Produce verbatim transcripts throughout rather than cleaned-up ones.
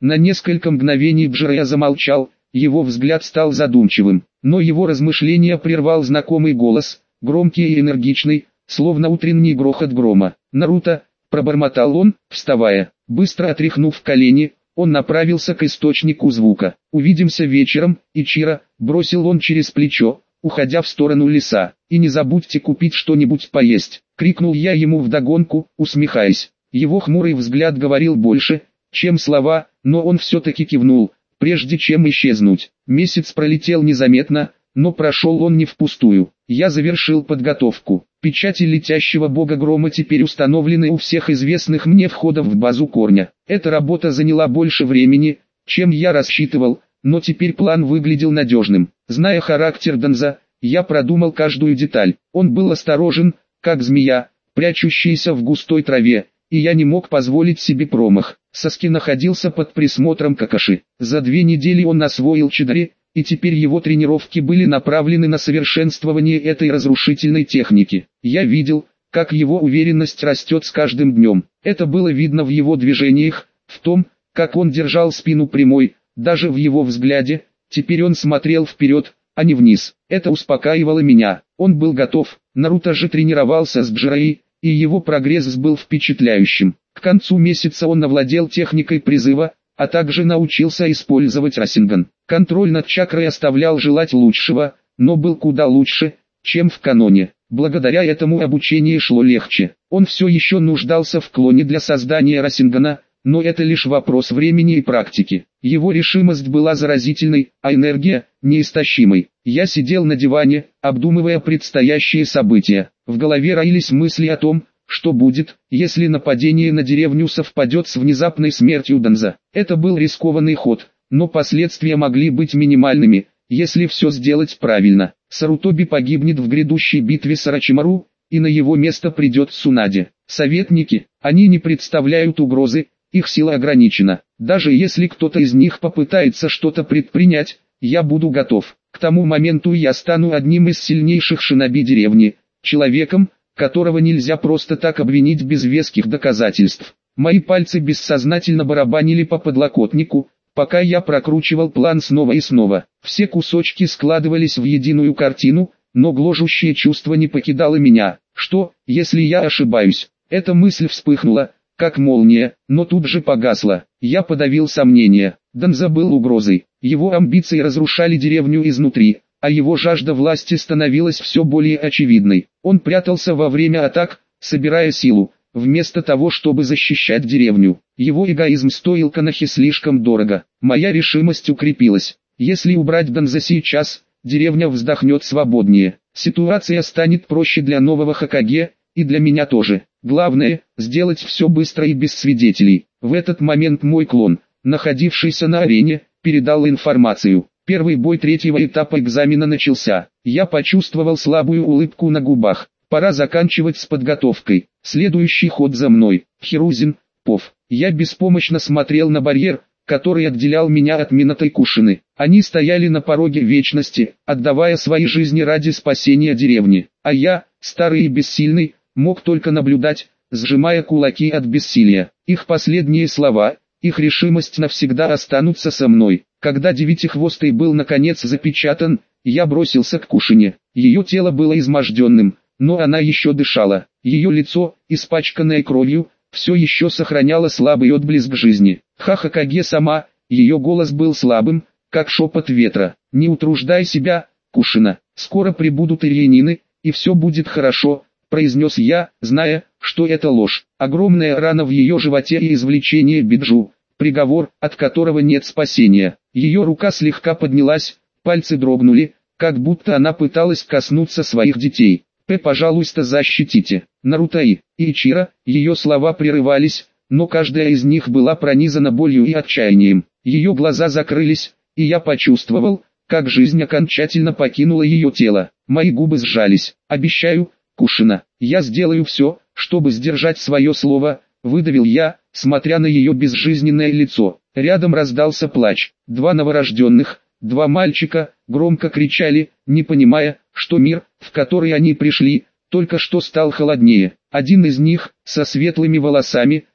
На несколько мгновений Бжирая замолчал, его взгляд стал задумчивым, но его размышления прервал знакомый голос, громкий и энергичный, словно утренний грохот грома. «Наруто», — пробормотал он, вставая. Быстро отряхнув колени, он направился к источнику звука. «Увидимся вечером, Ичиро», — бросил он через плечо, уходя в сторону леса. «И не забудьте купить что-нибудь поесть», — крикнул я ему вдогонку, усмехаясь. Его хмурый взгляд говорил больше, чем слова, но он все-таки кивнул, прежде чем исчезнуть. Месяц пролетел незаметно, но прошел он не впустую. Я завершил подготовку. Печати летящего бога грома теперь установлены у всех известных мне входов в базу корня. Эта работа заняла больше времени, чем я рассчитывал, но теперь план выглядел надежным. Зная характер Данза, я продумал каждую деталь. Он был осторожен, как змея, прячущаяся в густой траве, и я не мог позволить себе промах. Саски находился под присмотром Какаши. За две недели он освоил Чидари, и теперь его тренировки были направлены на совершенствование этой разрушительной техники. Я видел, как его уверенность растет с каждым днем. Это было видно в его движениях, в том, как он держал спину прямой, даже в его взгляде. Теперь он смотрел вперед, а не вниз. Это успокаивало меня. Он был готов. Наруто же тренировался с Бжираей, и его прогресс был впечатляющим. К концу месяца он овладел техникой призыва, а также научился использовать Расинган. Контроль над чакрой оставлял желать лучшего, но был куда лучше, чем в каноне. Благодаря этому обучение шло легче. Он все еще нуждался в клоне для создания Расингана, но это лишь вопрос времени и практики. Его решимость была заразительной, а энергия – неистощимой. Я сидел на диване, обдумывая предстоящие события. В голове роились мысли о том, что будет, если нападение на деревню совпадет с внезапной смертью Данза. Это был рискованный ход, но последствия могли быть минимальными, если все сделать правильно. Сарутоби погибнет в грядущей битве с Орочимару, и на его место придет Цунаде. Советники, они не представляют угрозы, их сила ограничена. Даже если кто-то из них попытается что-то предпринять, я буду готов. К тому моменту я стану одним из сильнейших шиноби деревни, человеком, которого нельзя просто так обвинить без веских доказательств. Мои пальцы бессознательно барабанили по подлокотнику, пока я прокручивал план снова и снова. Все кусочки складывались в единую картину, но гложущее чувство не покидало меня. Что, если я ошибаюсь? Эта мысль вспыхнула, как молния, но тут же погасла. Я подавил сомнения. Данза был угрозой. Его амбиции разрушали деревню изнутри, а его жажда власти становилась все более очевидной. Он прятался во время атак, собирая силу, вместо того, чтобы защищать деревню. Его эгоизм стоил Канахи слишком дорого. Моя решимость укрепилась. Если убрать Данза сейчас, деревня вздохнет свободнее. Ситуация станет проще для нового Хокаге, и для меня тоже. Главное, сделать все быстро и без свидетелей. В этот момент мой клон, находившийся на арене, передал информацию. Первый бой третьего этапа экзамена начался. Я почувствовал слабую улыбку на губах. Пора заканчивать с подготовкой. Следующий ход за мной. Хирузин, Пов. Я беспомощно смотрел на барьер, который отделял меня от Минато и Кушины. Они стояли на пороге вечности, отдавая свои жизни ради спасения деревни. А я, старый и бессильный, мог только наблюдать, сжимая кулаки от бессилия. Их последние слова, их решимость навсегда останутся со мной. Когда Девятихвостый был наконец запечатан, я бросился к Кушине. Ее тело было изможденным, но она еще дышала. Ее лицо, испачканное кровью, все еще сохраняло слабый отблеск жизни. Ха-Хокаге сама, ее голос был слабым, как шепот ветра. «Не утруждай себя, Кушина, скоро прибудут ирьянины, и все будет хорошо», произнес я, зная, что это ложь. Огромная рана в ее животе и извлечение биджу, приговор, от которого нет спасения. Ее рука слегка поднялась, пальцы дрогнули, как будто она пыталась коснуться своих детей. «П, пожалуйста, защитите». Наруто и Ичиро, ее слова прерывались, но каждая из них была пронизана болью и отчаянием. Ее глаза закрылись, и я почувствовал, как жизнь окончательно покинула ее тело. Мои губы сжались. «Обещаю, Кушина, я сделаю все, чтобы сдержать свое слово», выдавил я, смотря на ее безжизненное лицо. Рядом раздался плач. Два новорожденных, два мальчика, громко кричали, не понимая, что мир, в который они пришли, только что стал холоднее. Один из них, со светлыми волосами,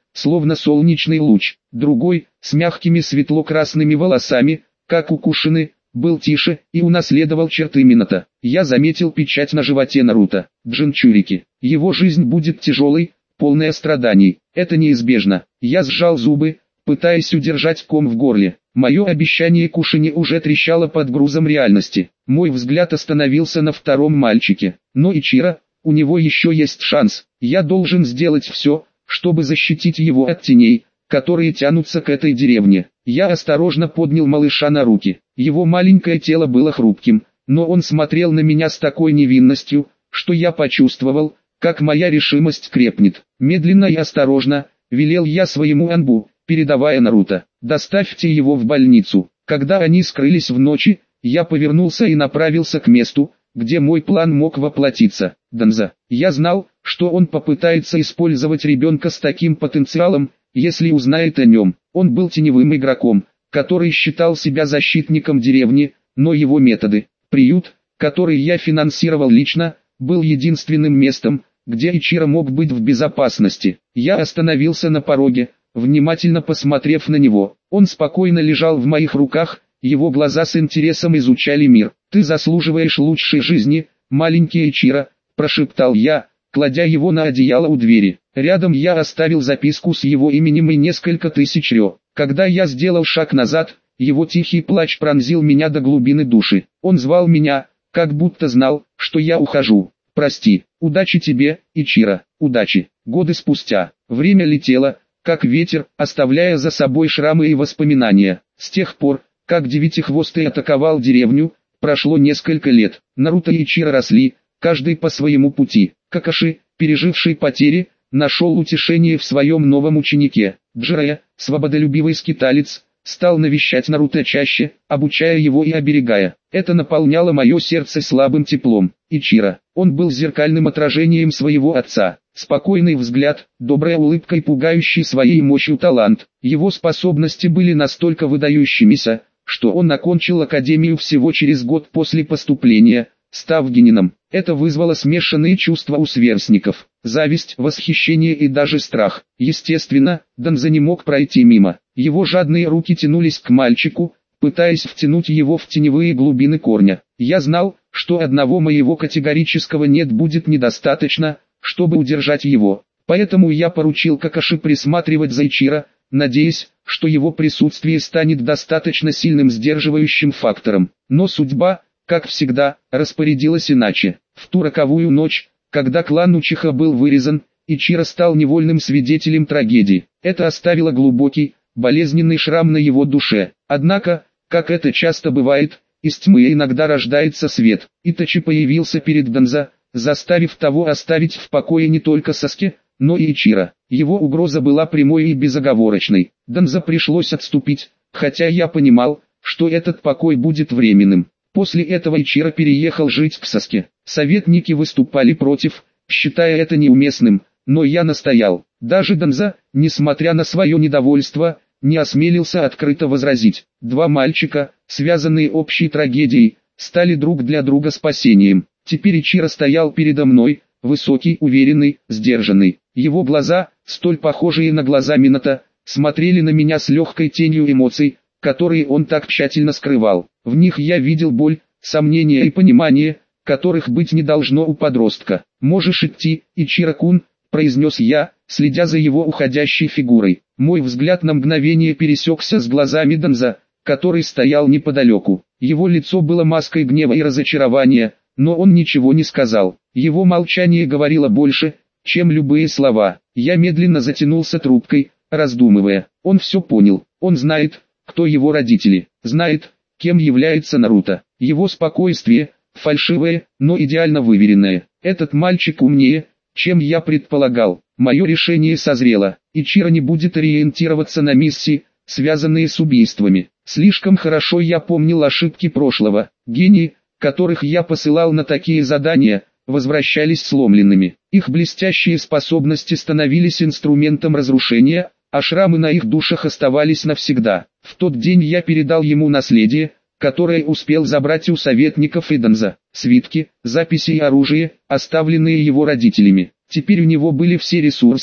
словно солнечный луч. Другой, с мягкими светло-красными волосами, как у Кушины, был тише и унаследовал черты Минато. Я заметил печать на животе Наруто. Джинчурики. Его жизнь будет тяжелой, полная страданий. Это неизбежно. Я сжал зубы, пытаясь удержать ком в горле. Мое обещание Кушине уже трещало под грузом реальности. Мой взгляд остановился на втором мальчике. Но Ичиро, у него еще есть шанс. Я должен сделать все, чтобы защитить его от теней, которые тянутся к этой деревне. Я осторожно поднял малыша на руки. Его маленькое тело было хрупким, но он смотрел на меня с такой невинностью, что я почувствовал, как моя решимость крепнет. Медленно и осторожно, велел я своему Анбу, передавая Наруто: «Доставьте его в больницу». Когда они скрылись в ночи, я повернулся и направился к месту, где мой план мог воплотиться. Данза. Я знал, что он попытается использовать ребенка с таким потенциалом, если узнает о нем. Он был теневым игроком, который считал себя защитником деревни, но его методы, приют, который я финансировал лично, был единственным местом, где Ичиро мог быть в безопасности. Я остановился на пороге, внимательно посмотрев на него. Он спокойно лежал в моих руках, его глаза с интересом изучали мир. «Ты заслуживаешь лучшей жизни, маленький Ичиро», – прошептал я, кладя его на одеяло у двери. Рядом я оставил записку с его именем и несколько тысяч рё. Когда я сделал шаг назад, его тихий плач пронзил меня до глубины души. Он звал меня, как будто знал, что я ухожу. «Прости, удачи тебе, Ичиро, удачи». Годы спустя, время летело, как ветер, оставляя за собой шрамы и воспоминания. С тех пор, как Девятихвостый атаковал деревню, прошло несколько лет. Наруто и Ичиро росли, каждый по своему пути. Какаши, переживший потери, нашел утешение в своем новом ученике. Джирайя, свободолюбивый скиталец, стал навещать Наруто чаще, обучая его и оберегая. Это наполняло мое сердце слабым теплом. Ичиро, он был зеркальным отражением своего отца. Спокойный взгляд, добрая улыбка и пугающий своей мощью талант. Его способности были настолько выдающимися, что он окончил академию всего через год после поступления, став генином. Это вызвало смешанные чувства у сверстников: зависть, восхищение и даже страх. Естественно, Данза не мог пройти мимо. Его жадные руки тянулись к мальчику, пытаясь втянуть его в теневые глубины корня. Я знал, что одного моего категорического «нет» будет недостаточно, чтобы удержать его. Поэтому я поручил Какаши присматривать за Ичиро, надеясь, что его присутствие станет достаточно сильным сдерживающим фактором. Но судьба, как всегда, распорядилась иначе. В ту роковую ночь, когда клан Учиха был вырезан, Ичиро стал невольным свидетелем трагедии. Это оставило глубокий, болезненный шрам на его душе. Однако, как это часто бывает, из тьмы иногда рождается свет. Итачи появился перед Данза, заставив того оставить в покое не только Саске, но и Ичиро. Его угроза была прямой и безоговорочной. Данза пришлось отступить, хотя я понимал, что этот покой будет временным. После этого Ичиро переехал жить к Саске. Советники выступали против, считая это неуместным, но я настоял. Даже Данза, несмотря на свое недовольство, не осмелился открыто возразить. Два мальчика, связанные общей трагедией, стали друг для друга спасением. Теперь Ичиро стоял передо мной, высокий, уверенный, сдержанный. Его глаза, столь похожие на глаза Минато, смотрели на меня с легкой тенью эмоций, которые он так тщательно скрывал. В них я видел боль, сомнения и понимание, которых быть не должно у подростка. «Можешь идти, Ичиро-кун», — произнес я, следя за его уходящей фигурой. Мой взгляд на мгновение пересекся с глазами Данза, который стоял неподалеку. Его лицо было маской гнева и разочарования, но он ничего не сказал. Его молчание говорило больше, чем любые слова. Я медленно затянулся трубкой, раздумывая. Он все понял. Он знает, кто его родители, знает, кем является Наруто. Его спокойствие, фальшивое, но идеально выверенное. Этот мальчик умнее, чем я предполагал. Мое решение созрело. Ичиро не будет ориентироваться на миссии, связанные с убийствами. Слишком хорошо я помнил ошибки прошлого. Гении, которых я посылал на такие задания, возвращались сломленными. Их блестящие способности становились инструментом разрушения, а шрамы на их душах оставались навсегда. В тот день я передал ему наследие, которое успел забрать у советников и Данза. Свитки, записи и оружие, оставленные его родителями. Теперь у него были все ресурсы,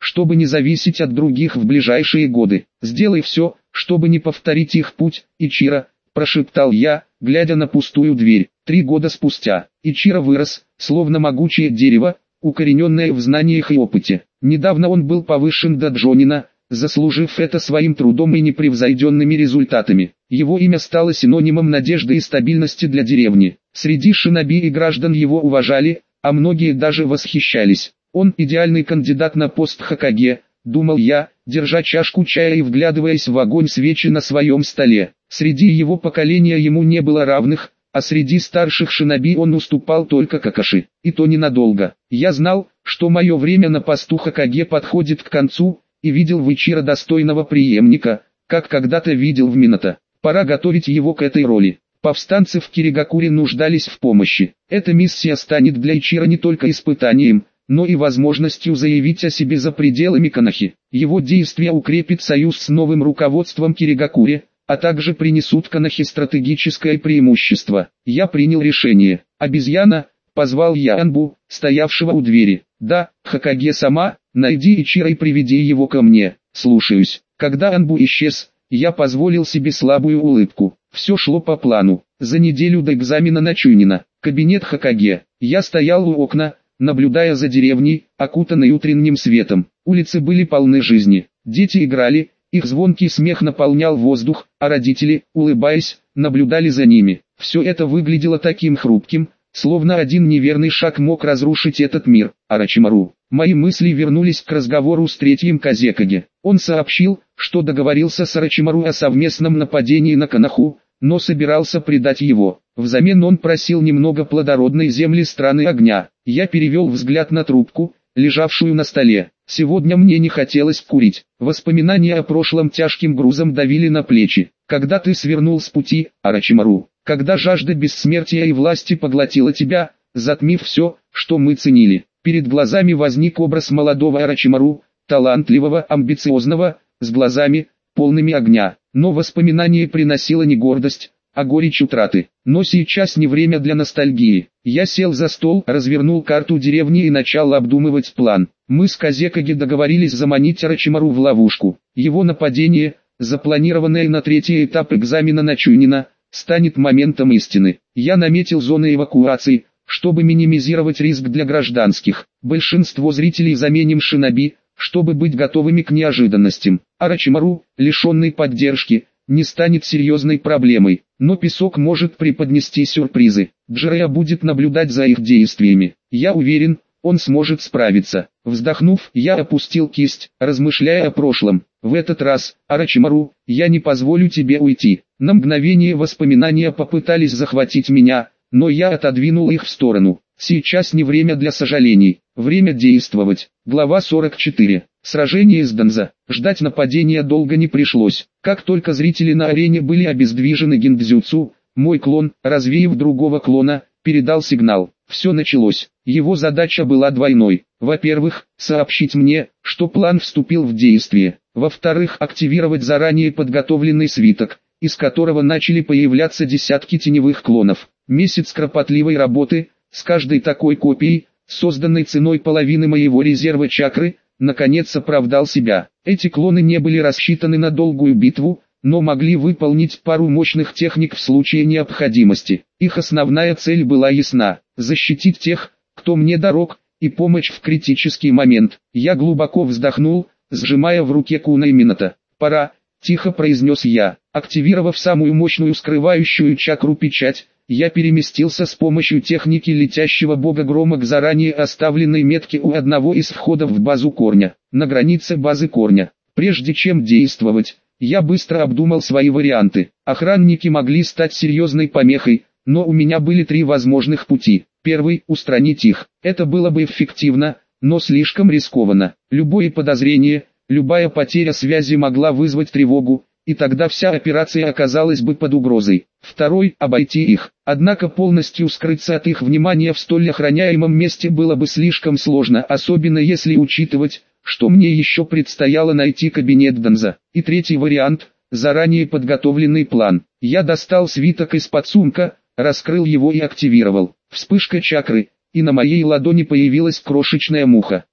чтобы не зависеть от других в ближайшие годы. Сделай все, чтобы не повторить их путь, Ичиро, прошептал я, глядя на пустую дверь. Три года спустя, Ичиро вырос, словно могучее дерево, укорененное в знаниях и опыте. Недавно он был повышен до джонина, заслужив это своим трудом и непревзойденными результатами. Его имя стало синонимом надежды и стабильности для деревни. Среди шиноби и граждан его уважали, а многие даже восхищались. Он идеальный кандидат на пост Хокаге, думал я, держа чашку чая и вглядываясь в огонь свечи на своем столе. Среди его поколения ему не было равных, а среди старших шиноби он уступал только Какаши, и то ненадолго. Я знал, что мое время на посту Хокаге подходит к концу, и видел в Ичиро достойного преемника, как когда-то видел в Минато. Пора готовить его к этой роли. Повстанцы в Киригакуре нуждались в помощи. Эта миссия станет для Ичиро не только испытанием, но и возможностью заявить о себе за пределами Конохи. Его действия укрепит союз с новым руководством Киригакуре, а также принесут Конохе стратегическое преимущество. Я принял решение. «Обезьяна», — позвал я Анбу, стоявшего у двери. «Да, Хокаге сама, найди Ичиро и приведи его ко мне». «Слушаюсь». Когда Анбу исчез, я позволил себе слабую улыбку. Все шло по плану. За неделю до экзамена на Чунина. Кабинет Хокаге. Я стоял у окна, наблюдая за деревней, окутанной утренним светом. Улицы были полны жизни. Дети играли, их звонкий смех наполнял воздух, а родители, улыбаясь, наблюдали за ними. Все это выглядело таким хрупким, словно один неверный шаг мог разрушить этот мир. Орочимару. Мои мысли вернулись к разговору с третьим Казекаге. Он сообщил, что договорился с Орочимару о совместном нападении на Коноху, но собирался предать его. Взамен он просил немного плодородной земли страны огня. Я перевел взгляд на трубку, лежавшую на столе. Сегодня мне не хотелось курить. Воспоминания о прошлом тяжким грузом давили на плечи. Когда ты свернул с пути, Орочимару, когда жажда бессмертия и власти поглотила тебя, затмив все, что мы ценили. Перед глазами возник образ молодого Орочимару, талантливого, амбициозного, с глазами, полными огня. Но воспоминание приносило не гордость, а горечь утраты. Но сейчас не время для ностальгии. Я сел за стол, развернул карту деревни и начал обдумывать план. Мы с Казекаге договорились заманить Орочимару в ловушку. Его нападение, запланированное на третий этап экзамена на Чунина, станет моментом истины. Я наметил зоны эвакуации, чтобы минимизировать риск для гражданских. Большинство зрителей заменим шиноби, чтобы быть готовыми к неожиданностям. Орочимару, лишенный поддержки, не станет серьезной проблемой, но песок может преподнести сюрпризы. Джирея будет наблюдать за их действиями. Я уверен, он сможет справиться. Вздохнув, я опустил кисть, размышляя о прошлом. В этот раз, Орочимару, я не позволю тебе уйти. На мгновение воспоминания попытались захватить меня, но я отодвинул их в сторону. Сейчас не время для сожалений, время действовать. Глава сорок четыре. Сражение с Донза. Ждать нападения долго не пришлось. Как только зрители на арене были обездвижены гиндзюцу, мой клон, развеяв другого клона, передал сигнал. Все началось. Его задача была двойной. Во-первых, сообщить мне, что план вступил в действие. Во-вторых, активировать заранее подготовленный свиток, из которого начали появляться десятки теневых клонов. Месяц кропотливой работы, с каждой такой копией, созданной ценой половины моего резерва чакры, наконец оправдал себя. Эти клоны не были рассчитаны на долгую битву, но могли выполнить пару мощных техник в случае необходимости. Их основная цель была ясна – защитить тех, кто мне дорог, и помочь в критический момент. Я глубоко вздохнул, сжимая в руке кунай Минато. «Пора», – тихо произнес я. Активировав самую мощную скрывающую чакру печать, я переместился с помощью техники летящего бога грома к заранее оставленной метке у одного из входов в базу корня, на границе базы корня. Прежде чем действовать, я быстро обдумал свои варианты. Охранники могли стать серьезной помехой, но у меня были три возможных пути. Первый – устранить их. Это было бы эффективно, но слишком рискованно. Любое подозрение, любая потеря связи могла вызвать тревогу, и тогда вся операция оказалась бы под угрозой. Второй – обойти их. Однако полностью скрыться от их внимания в столь охраняемом месте было бы слишком сложно, особенно если учитывать, что мне еще предстояло найти кабинет Донза. И третий вариант – заранее подготовленный план. Я достал свиток из-под сумка, раскрыл его и активировал. Вспышка чакры, и на моей ладони появилась крошечная муха.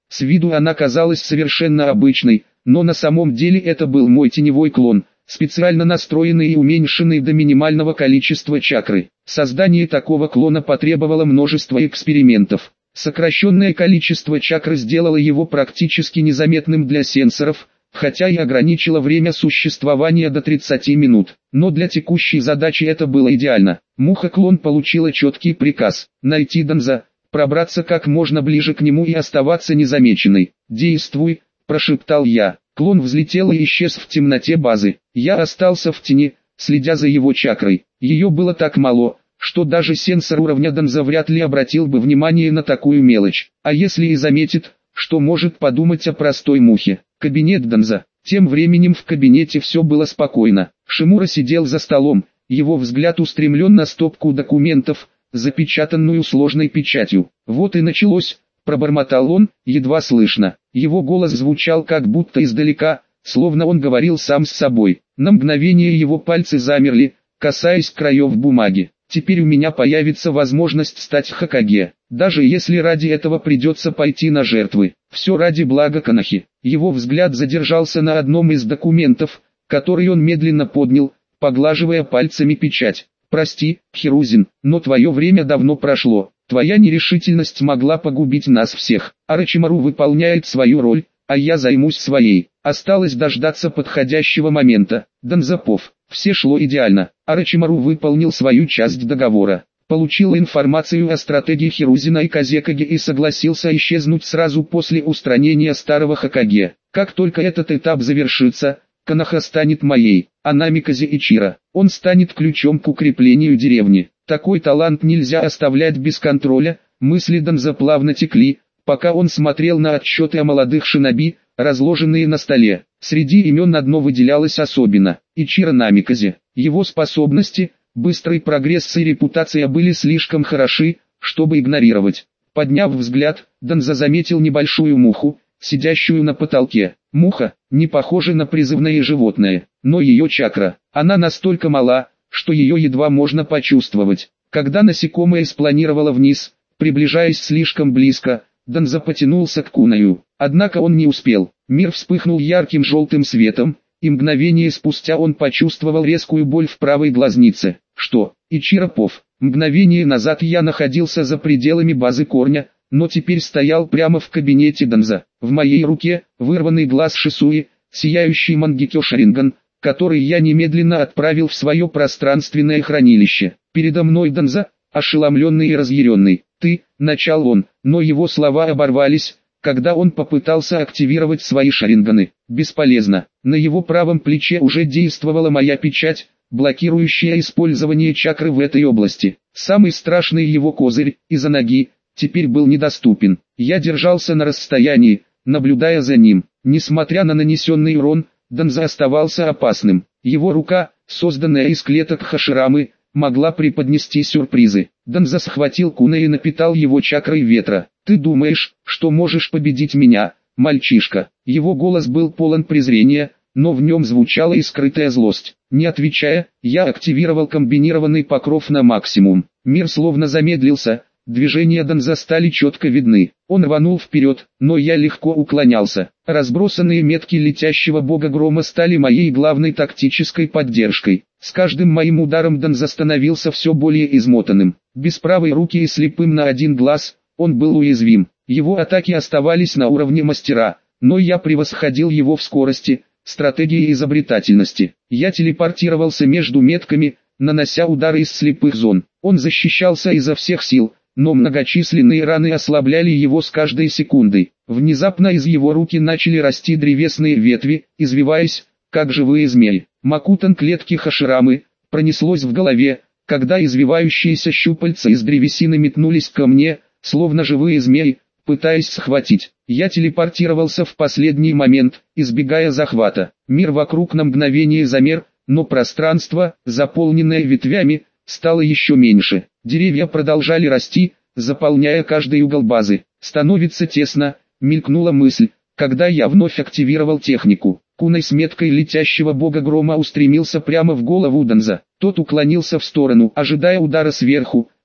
С виду она казалась совершенно обычной, но на самом деле это был мой теневой клон, специально настроенный и уменьшенный до минимального количества чакры. Создание такого клона потребовало множества экспериментов. Сокращенное количество чакры сделало его практически незаметным для сенсоров, хотя и ограничило время существования до тридцати минут. Но для текущей задачи это было идеально. Муха-клон получила четкий приказ – найти Данза, пробраться как можно ближе к нему и оставаться незамеченной. «Действуй», – прошептал я. Клон взлетел и исчез в темноте базы. Я остался в тени, следя за его чакрой. Ее было так мало, что даже сенсор уровня Данза вряд ли обратил бы внимание на такую мелочь. А если и заметит, что может подумать о простой мухе? Кабинет Данза. Тем временем в кабинете все было спокойно. Шимура сидел за столом, его взгляд устремлен на стопку документов, запечатанную сложной печатью. «Вот и началось», — пробормотал он, едва слышно. Его голос звучал как будто издалека, словно он говорил сам с собой. На мгновение его пальцы замерли, касаясь краев бумаги. «Теперь у меня появится возможность стать Хокаге, даже если ради этого придется пойти на жертвы. Все ради блага Конохи». Его взгляд задержался на одном из документов, который он медленно поднял, поглаживая пальцами печать. «Прости, Хирузин, но твое время давно прошло. Твоя нерешительность могла погубить нас всех. Орочимару выполняет свою роль, а я займусь своей. Осталось дождаться подходящего момента». Данзапов. Все шло идеально. Орочимару выполнил свою часть договора, получил информацию о стратегии Хирузина и Казекаге и согласился исчезнуть сразу после устранения старого Хокаге. Как только этот этап завершится, Коноха станет моей, а Намиказе Ичиро. Он станет ключом к укреплению деревни. Такой талант нельзя оставлять без контроля. Мысли Данза плавно текли, пока он смотрел на отчеты о молодых шиноби, разложенные на столе. Среди имен одно выделялось особенно – Ичиро Намиказе. Его способности, быстрый прогресс и репутация были слишком хороши, чтобы игнорировать. Подняв взгляд, Данза заметил небольшую муху, сидящую на потолке. Муха, не похожа на призывное животное, но ее чакра, она настолько мала, что ее едва можно почувствовать. Когда насекомое спланировало вниз, приближаясь слишком близко, Данза потянулся к Кунаю. Однако он не успел. Мир вспыхнул ярким желтым светом, и мгновение спустя он почувствовал резкую боль в правой глазнице. Что? Ичиро Пов. Мгновение назад я находился за пределами базы корня, но теперь стоял прямо в кабинете Данза. В моей руке вырванный глаз Шисуи, сияющий Мангекё Шаринган, который я немедленно отправил в свое пространственное хранилище. Передо мной Данза, ошеломленный и разъяренный. «Ты», — начал он, но его слова оборвались, когда он попытался активировать свои шаринганы. Бесполезно. На его правом плече уже действовала моя печать, блокирующая использование чакры в этой области. Самый страшный его козырь, из-за ноги, теперь был недоступен. Я держался на расстоянии, наблюдая за ним. Несмотря на нанесенный урон, Данза оставался опасным. Его рука, созданная из клеток Хаширамы, могла преподнести сюрпризы. Данза схватил Куна и напитал его чакрой ветра. «Ты думаешь, что можешь победить меня, мальчишка?» Его голос был полон презрения, но в нем звучала и скрытая злость. Не отвечая, я активировал комбинированный покров на максимум. Мир словно замедлился, движения Данза стали четко видны. Он рванул вперед, но я легко уклонялся. Разбросанные метки летящего бога грома стали моей главной тактической поддержкой. С каждым моим ударом Данза становился все более измотанным. Без правой руки и слепым на один глаз, он был уязвим. Его атаки оставались на уровне мастера, но я превосходил его в скорости, стратегии и изобретательности. Я телепортировался между метками, нанося удары из слепых зон. Он защищался изо всех сил, но многочисленные раны ослабляли его с каждой секундой. Внезапно из его руки начали расти древесные ветви, извиваясь, как живые змеи. Макутан клетки Хаширамы пронеслось в голове, когда извивающиеся щупальца из древесины метнулись ко мне, словно живые змеи, пытаясь схватить. Я телепортировался в последний момент, избегая захвата. Мир вокруг на мгновение замер, но пространство, заполненное ветвями, стало еще меньше. Деревья продолжали расти, заполняя каждый угол базы. «Становится тесно», — мелькнула мысль, когда я вновь активировал технику. Кунай с меткой летящего бога грома устремился прямо в голову Данза. Тот уклонился в сторону, ожидая удара сверху,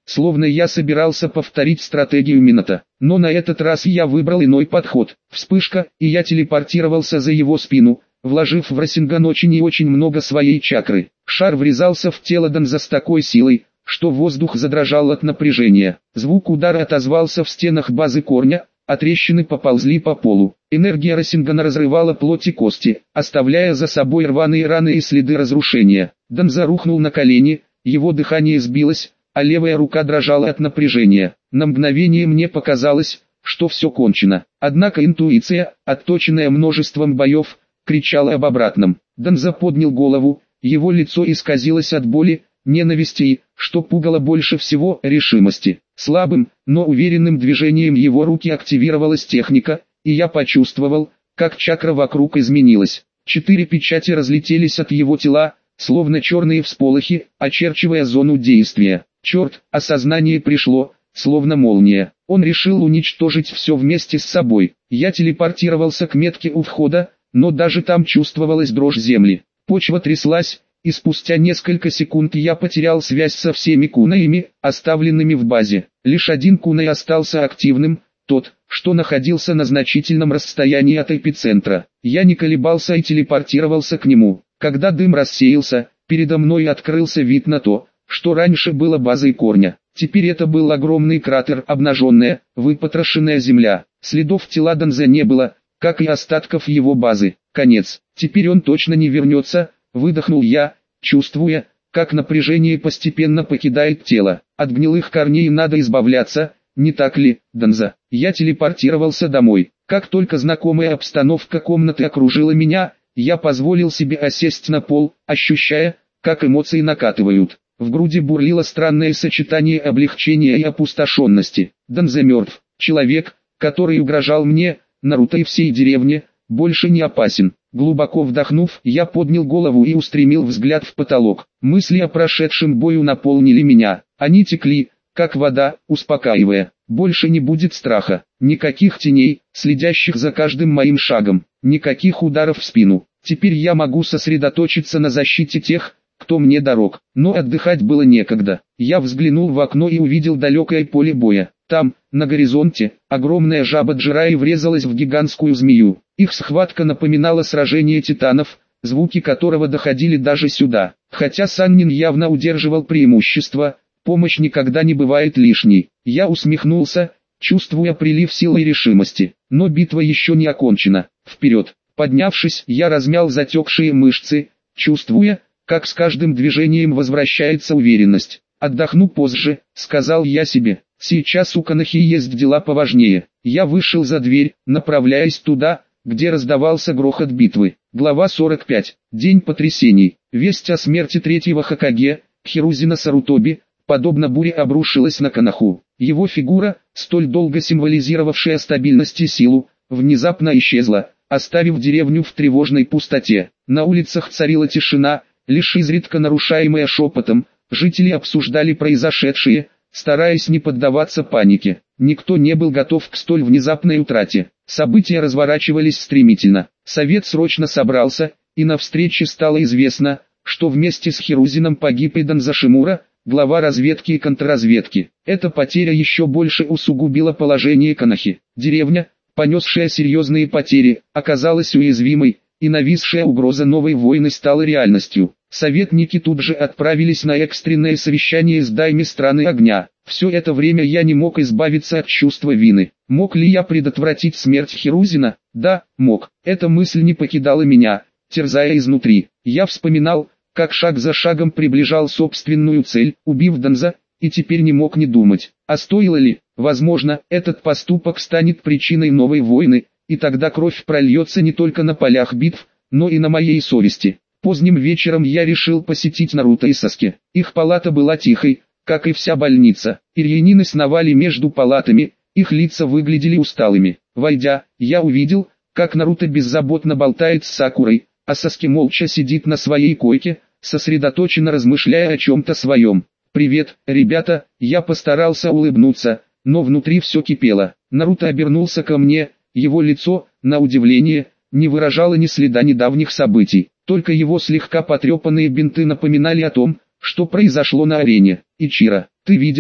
словно я собирался повторить стратегию Минато. Но на этот раз я выбрал иной подход. Вспышка, и я телепортировался за его спину, вложив в Расинган очень и очень много своей чакры. Шар врезался в тело Данза с такой силой, что воздух задрожал от напряжения. Звук удара отозвался в стенах базы корня, а трещины поползли по полу. Энергия Расингана разрывала плоть и кости, оставляя за собой рваные раны и следы разрушения. Данза рухнул на колени, его дыхание сбилось, а левая рука дрожала от напряжения. На мгновение мне показалось, что все кончено. Однако интуиция, отточенная множеством боев, кричала об обратном. Данза поднял голову, его лицо исказилось от боли, ненависти и, что пугало больше всего, решимости. Слабым, но уверенным движением его руки активировалась техника, и я почувствовал, как чакра вокруг изменилась. Четыре печати разлетелись от его тела, словно черные всполохи, очерчивая зону действия. Черт, осознание пришло, словно молния. Он решил уничтожить все вместе с собой. Я телепортировался к метке у входа, но даже там чувствовалась дрожь земли. Почва тряслась, и спустя несколько секунд я потерял связь со всеми кунаями, оставленными в базе. Лишь один кунай остался активным, тот, что находился на значительном расстоянии от эпицентра. Я не колебался и телепортировался к нему. Когда дым рассеялся, передо мной открылся вид на то, что раньше было базой корня. Теперь это был огромный кратер, обнаженная, выпотрошенная земля. Следов тела Данза не было, как и остатков его базы. Конец. Теперь он точно не вернется, выдохнул я, чувствуя, как напряжение постепенно покидает тело. От гнилых корней надо избавляться, не так ли, Данза? Я телепортировался домой. Как только знакомая обстановка комнаты окружила меня, я позволил себе осесть на пол, ощущая, как эмоции накатывают. В груди бурлило странное сочетание облегчения и опустошенности. Данза мертв. Человек, который угрожал мне, Наруто и всей деревне, больше не опасен. Глубоко вдохнув, я поднял голову и устремил взгляд в потолок. Мысли о прошедшем бою наполнили меня. Они текли, как вода, успокаивая. Больше не будет страха, никаких теней, следящих за каждым моим шагом, никаких ударов в спину. Теперь я могу сосредоточиться на защите тех, кто мне дорог. Но отдыхать было некогда. Я взглянул в окно и увидел далекое поле боя. Там, на горизонте, огромная жаба Джираи врезалась в гигантскую змею. Их схватка напоминала сражение титанов, звуки которого доходили даже сюда. Хотя Саннин явно удерживал преимущество, помощь никогда не бывает лишней. Я усмехнулся, чувствуя прилив силы и решимости. Но битва еще не окончена. Вперед! Поднявшись, я размял затекшие мышцы, чувствуя, как с каждым движением возвращается уверенность. «Отдохну позже», — сказал я себе. «Сейчас у Канахи есть дела поважнее». Я вышел за дверь, направляясь туда, где раздавался грохот битвы. Глава сорок пять. День потрясений. Весть о смерти третьего Хокаге, Хирузина Сарутоби, подобно буре обрушилась на Канаху. Его фигура, столь долго символизировавшая стабильность и силу, внезапно исчезла, оставив деревню в тревожной пустоте. На улицах царила тишина, лишь изредка нарушаемая шепотом. Жители обсуждали произошедшее, стараясь не поддаваться панике. Никто не был готов к столь внезапной утрате. События разворачивались стремительно. Совет срочно собрался, и на встрече стало известно, что вместе с Хирузином погиб и Данза Шимура, глава разведки и контрразведки. Эта потеря еще больше усугубила положение Канахи. Деревня, понесшая серьезные потери, оказалась уязвимой, и нависшая угроза новой войны стала реальностью. Советники тут же отправились на экстренное совещание с дайми страны огня. Все это время я не мог избавиться от чувства вины. Мог ли я предотвратить смерть Хирузина? Да, мог. Эта мысль не покидала меня, терзая изнутри. Я вспоминал, как шаг за шагом приближал собственную цель, убив Данза, и теперь не мог не думать. А стоило ли? Возможно, этот поступок станет причиной новой войны, и тогда кровь прольется не только на полях битв, но и на моей совести. Поздним вечером я решил посетить Наруто и Саске. Их палата была тихой, как и вся больница. Ирьянины сновали между палатами, их лица выглядели усталыми. Войдя, я увидел, как Наруто беззаботно болтает с Сакурой, а Саске молча сидит на своей койке, сосредоточенно размышляя о чем-то своем. «Привет, ребята», я постарался улыбнуться, но внутри все кипело. Наруто обернулся ко мне, его лицо, на удивление, не выражало ни следа недавних событий. Только его слегка потрепанные бинты напоминали о том, что произошло на арене. «Ичиро, ты видел,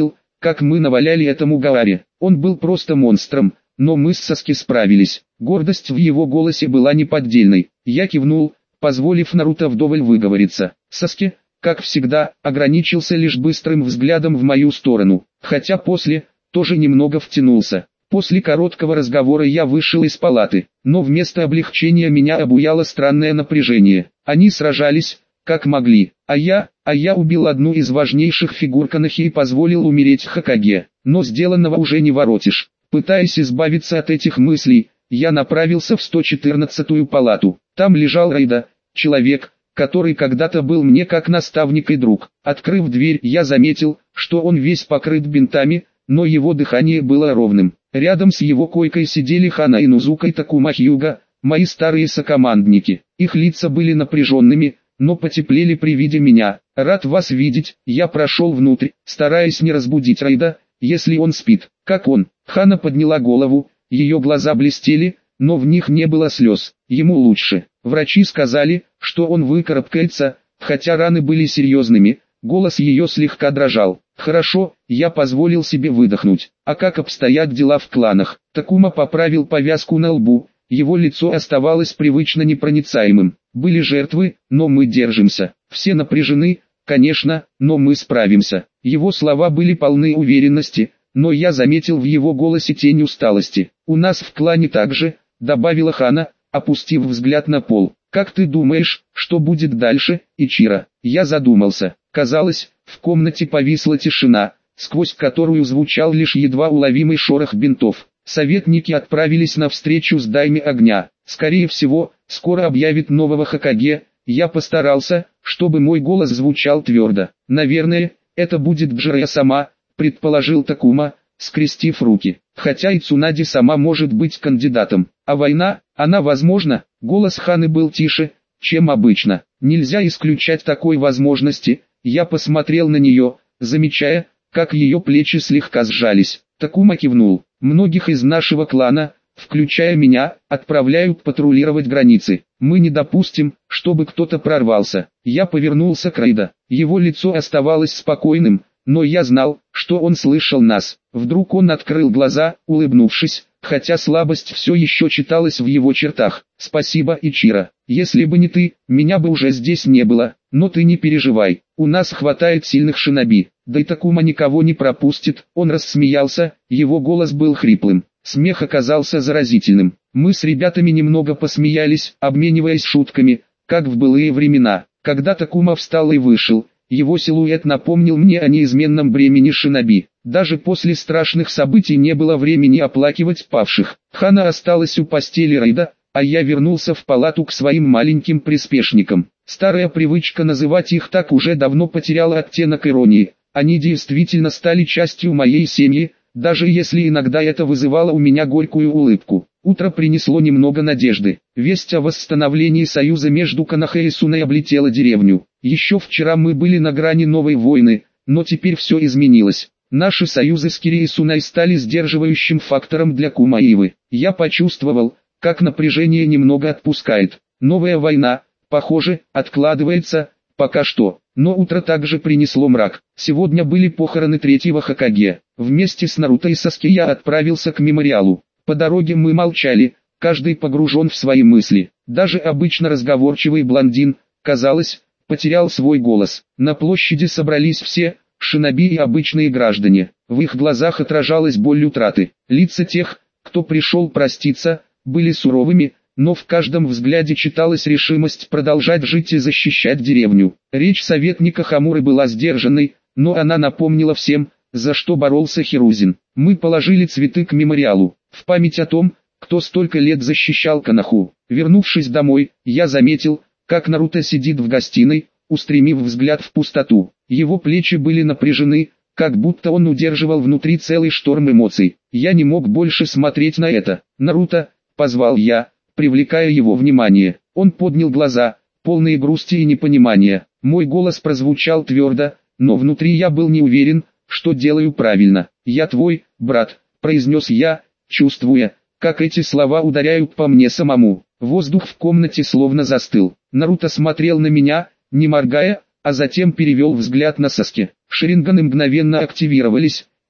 как мы наваляли этому Гааре. Он был просто монстром, но мы с Саски справились. Гордость в его голосе была неподдельной. Я кивнул, позволив Наруто вдоволь выговориться. Саски, как всегда, ограничился лишь быстрым взглядом в мою сторону, хотя после, тоже немного втянулся. После короткого разговора я вышел из палаты, но вместо облегчения меня обуяло странное напряжение. Они сражались, как могли, а я, а я убил одну из важнейших фигур Конохи и позволил умереть Хокаге, но сделанного уже не воротишь. Пытаясь избавиться от этих мыслей, я направился в сто четырнадцатую палату. Там лежал Райда, человек, который когда-то был мне как наставник и друг. Открыв дверь, я заметил, что он весь покрыт бинтами, но его дыхание было ровным. Рядом с его койкой сидели Хана Инузука и Такума Хьюга, мои старые сокомандники. Их лица были напряженными, но потеплели при виде меня. «Рад вас видеть», я прошел внутрь, стараясь не разбудить Райда, если он спит. «Как он?» Хана подняла голову, ее глаза блестели, но в них не было слез. Ему лучше. Врачи сказали, что он выкарабкается, хотя раны были серьезными. Голос ее слегка дрожал. «Хорошо», я позволил себе выдохнуть. «А как обстоят дела в кланах?» Такума поправил повязку на лбу, его лицо оставалось привычно непроницаемым. «Были жертвы, но мы держимся. Все напряжены, конечно, но мы справимся». Его слова были полны уверенности, но я заметил в его голосе тень усталости. «У нас в клане также», добавила Хана, опустив взгляд на пол. «Как ты думаешь, что будет дальше, Ичиро?» Я задумался. Казалось, в комнате повисла тишина, сквозь которую звучал лишь едва уловимый шорох бинтов. Советники отправились на встречу с Дайме Огня. Скорее всего, скоро объявит нового Хокаге. Я постарался, чтобы мой голос звучал твердо. «Наверное, это будет Бжирая сама», предположил Такума, скрестив руки. «Хотя и Цунади сама может быть кандидатом. А война, она возможна?» Голос Ханы был тише, чем обычно. «Нельзя исключать такой возможности». Я посмотрел на нее, замечая, как ее плечи слегка сжались. Такума кивнул. «Многих из нашего клана, включая меня, отправляют патрулировать границы. Мы не допустим, чтобы кто-то прорвался». Я повернулся к Райда. Его лицо оставалось спокойным, но я знал, что он слышал нас. Вдруг он открыл глаза, улыбнувшись, хотя слабость все еще читалась в его чертах. «Спасибо, Ичиро. Если бы не ты, меня бы уже здесь не было. Но ты не переживай, у нас хватает сильных шиноби. Да и Такума никого не пропустит». Он рассмеялся, его голос был хриплым. Смех оказался заразительным. Мы с ребятами немного посмеялись, обмениваясь шутками, как в былые времена. Когда Такума встал и вышел, его силуэт напомнил мне о неизменном бремени шиноби. Даже после страшных событий не было времени оплакивать павших. Хана осталась у постели Райда, а я вернулся в палату к своим маленьким приспешникам. Старая привычка называть их так уже давно потеряла оттенок иронии. Они действительно стали частью моей семьи, даже если иногда это вызывало у меня горькую улыбку. Утро принесло немного надежды. Весть о восстановлении союза между Конохе и Сунai облетела деревню. Еще вчера мы были на грани новой войны, но теперь все изменилось. Наши союзы с Кири и Сунай стали сдерживающим фактором для Кумаивы. Я почувствовал, как напряжение немного отпускает. Новая война, похоже, откладывается, пока что. Но утро также принесло мрак. Сегодня были похороны третьего Хокаге. Вместе с Наруто и Саски я отправился к мемориалу. По дороге мы молчали, каждый погружен в свои мысли. Даже обычно разговорчивый блондин, казалось, потерял свой голос. На площади собрались все, шиноби и обычные граждане. В их глазах отражалась боль утраты. Лица тех, кто пришел проститься, были суровыми, но в каждом взгляде читалась решимость продолжать жить и защищать деревню. Речь советника Хамуры была сдержанной, но она напомнила всем, за что боролся Хирузин. Мы положили цветы к мемориалу, в память о том, кто столько лет защищал Коноху. Вернувшись домой, я заметил, как Наруто сидит в гостиной, устремив взгляд в пустоту. Его плечи были напряжены, как будто он удерживал внутри целый шторм эмоций. Я не мог больше смотреть на это. «Наруто», — позвал я, привлекая его внимание. Он поднял глаза, полные грусти и непонимания. Мой голос прозвучал твердо, но внутри я был не уверен, что делаю правильно. «Я твой брат», — произнес я, чувствуя, как эти слова ударяют по мне самому. Воздух в комнате словно застыл. Наруто смотрел на меня, не моргая, а затем перевел взгляд на Саски. Шаринганы мгновенно активировались, и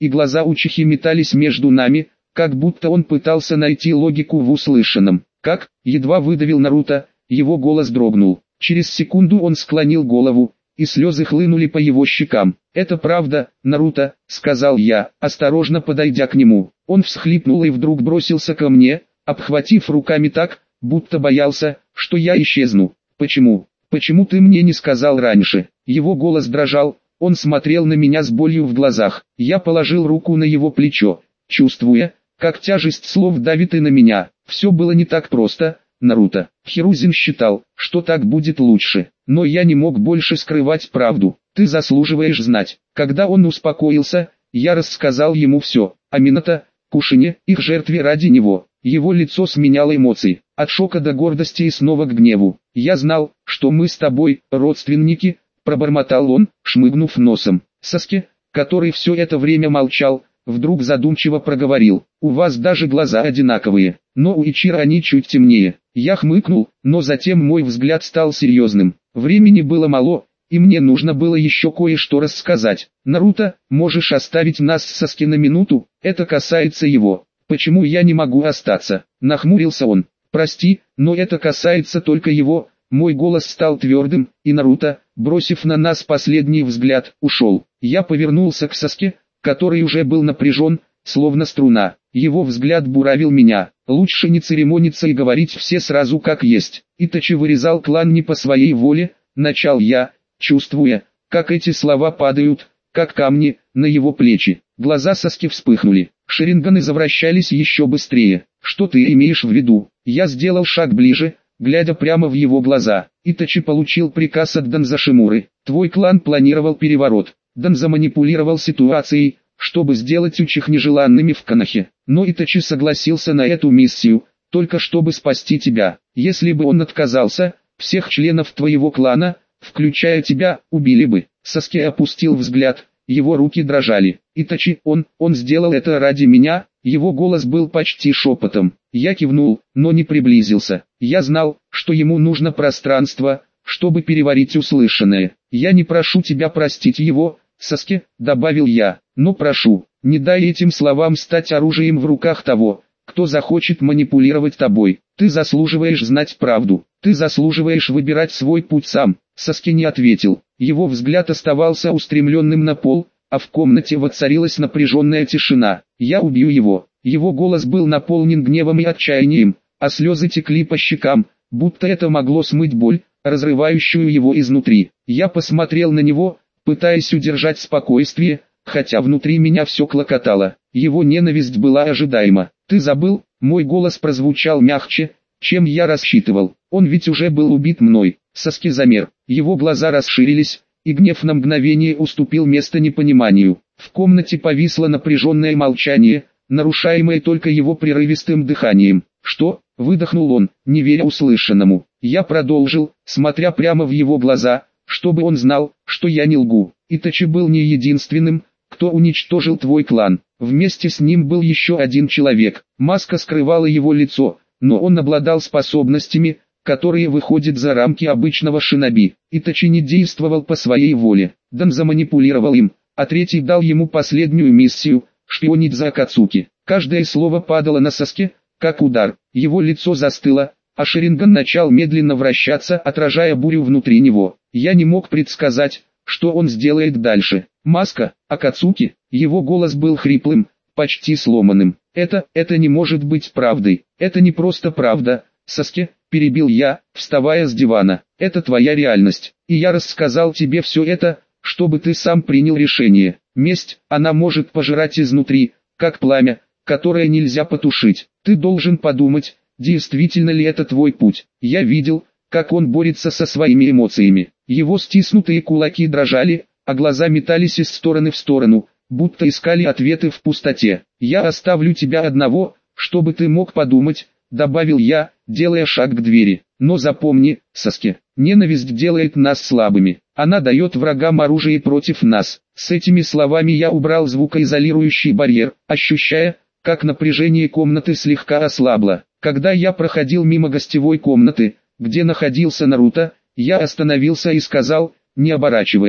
и глаза Учихи метались между нами, как будто он пытался найти логику в услышанном. «Как?» — едва выдавил Наруто, его голос дрогнул. Через секунду он склонил голову, и слезы хлынули по его щекам. «Это правда, Наруто», — сказал я, осторожно подойдя к нему. Он всхлипнул и вдруг бросился ко мне, обхватив руками так, будто боялся, что я исчезну. «Почему? Почему ты мне не сказал раньше?» Его голос дрожал, он смотрел на меня с болью в глазах. Я положил руку на его плечо, чувствуя, как тяжесть слов давит и на меня. Все было не так просто, Наруто. Хирузин считал, что так будет лучше, но я не мог больше скрывать правду. Ты заслуживаешь знать. Когда он успокоился, я рассказал ему все, о Минато, Кушине, их жертве ради него. Его лицо сменяло эмоции, от шока до гордости и снова к гневу. «Я знал, что мы с тобой, родственники», — пробормотал он, шмыгнув носом. Саске, который все это время молчал, вдруг задумчиво проговорил: «У вас даже глаза одинаковые, но у Ичиро они чуть темнее». Я хмыкнул, но затем мой взгляд стал серьезным. Времени было мало, и мне нужно было еще кое-что рассказать. «Наруто, можешь оставить нас с Саске на минуту? Это касается его». «Почему я не могу остаться?» — нахмурился он. «Прости, но это касается только его». Мой голос стал твердым, и Наруто, бросив на нас последний взгляд, ушел. Я повернулся к Саске, который уже был напряжен, словно струна. Его взгляд буравил меня. Лучше не церемониться и говорить все сразу как есть. Итачи вырезал клан не по своей воле, начал я, чувствуя, как эти слова падают, как камни, на его плечи. Глаза Саски вспыхнули. Шаринганы завращались еще быстрее. «Что ты имеешь в виду?» Я сделал шаг ближе, глядя прямо в его глаза. «Итачи получил приказ от Данзашимуры. Твой клан планировал переворот. Данза манипулировал ситуацией, чтобы сделать Учих нежеланными в Конохе. Но Итачи согласился на эту миссию, только чтобы спасти тебя. Если бы он отказался, всех членов твоего клана, включая тебя, убили бы». Саске опустил взгляд, его руки дрожали. «Итачи, он, он сделал это ради меня?» Его голос был почти шепотом. Я кивнул, но не приблизился. Я знал, что ему нужно пространство, чтобы переварить услышанное. «Я не прошу тебя простить его, Саске», — добавил я, — «но прошу, не дай этим словам стать оружием в руках того, кто захочет манипулировать тобой. Ты заслуживаешь знать правду, ты заслуживаешь выбирать свой путь сам». Саске не ответил, его взгляд оставался устремленным на пол, а в комнате воцарилась напряженная тишина. «Я убью его». Его голос был наполнен гневом и отчаянием, а слезы текли по щекам, будто это могло смыть боль, разрывающую его изнутри. Я посмотрел на него, пытаясь удержать спокойствие, хотя внутри меня все клокотало. Его ненависть была ожидаема. «Ты забыл?» Мой голос прозвучал мягче, чем я рассчитывал. Он ведь уже был убит мной. Саске замер. Его глаза расширились, и гнев на мгновение уступил место непониманию. В комнате повисло напряженное молчание, нарушаемое только его прерывистым дыханием. «Что?» — выдохнул он, не веря услышанному. Я продолжил, смотря прямо в его глаза, чтобы он знал, что я не лгу. «Итачи был не единственным, кто уничтожил твой клан. Вместе с ним был еще один человек. Маска скрывала его лицо, но он обладал способностями, которые выходят за рамки обычного шиноби. Итачи не действовал по своей воле. Данза манипулировал им, а третий дал ему последнюю миссию – шпионить за Акацуки». Каждое слово падало на Саске, как удар. Его лицо застыло, а Шаринган начал медленно вращаться, отражая бурю внутри него. Я не мог предсказать, что он сделает дальше. «Маска, Акацуки», его голос был хриплым, почти сломанным. «Это, это не может быть правдой. Это не просто правда, Саске», перебил я, вставая с дивана. «Это твоя реальность, и я рассказал тебе все это, чтобы ты сам принял решение. Месть, она может пожирать изнутри, как пламя, которое нельзя потушить. Ты должен подумать, действительно ли это твой путь». Я видел, как он борется со своими эмоциями. Его стиснутые кулаки дрожали, а глаза метались из стороны в сторону, будто искали ответы в пустоте. «Я оставлю тебя одного, чтобы ты мог подумать», — добавил я, делая шаг к двери. «Но запомни, Саске, ненависть делает нас слабыми. Она дает врагам оружие против нас». С этими словами я убрал звукоизолирующий барьер, ощущая, как напряжение комнаты слегка ослабло. Когда я проходил мимо гостевой комнаты, где находился Наруто, я остановился и сказал, не оборачиваясь: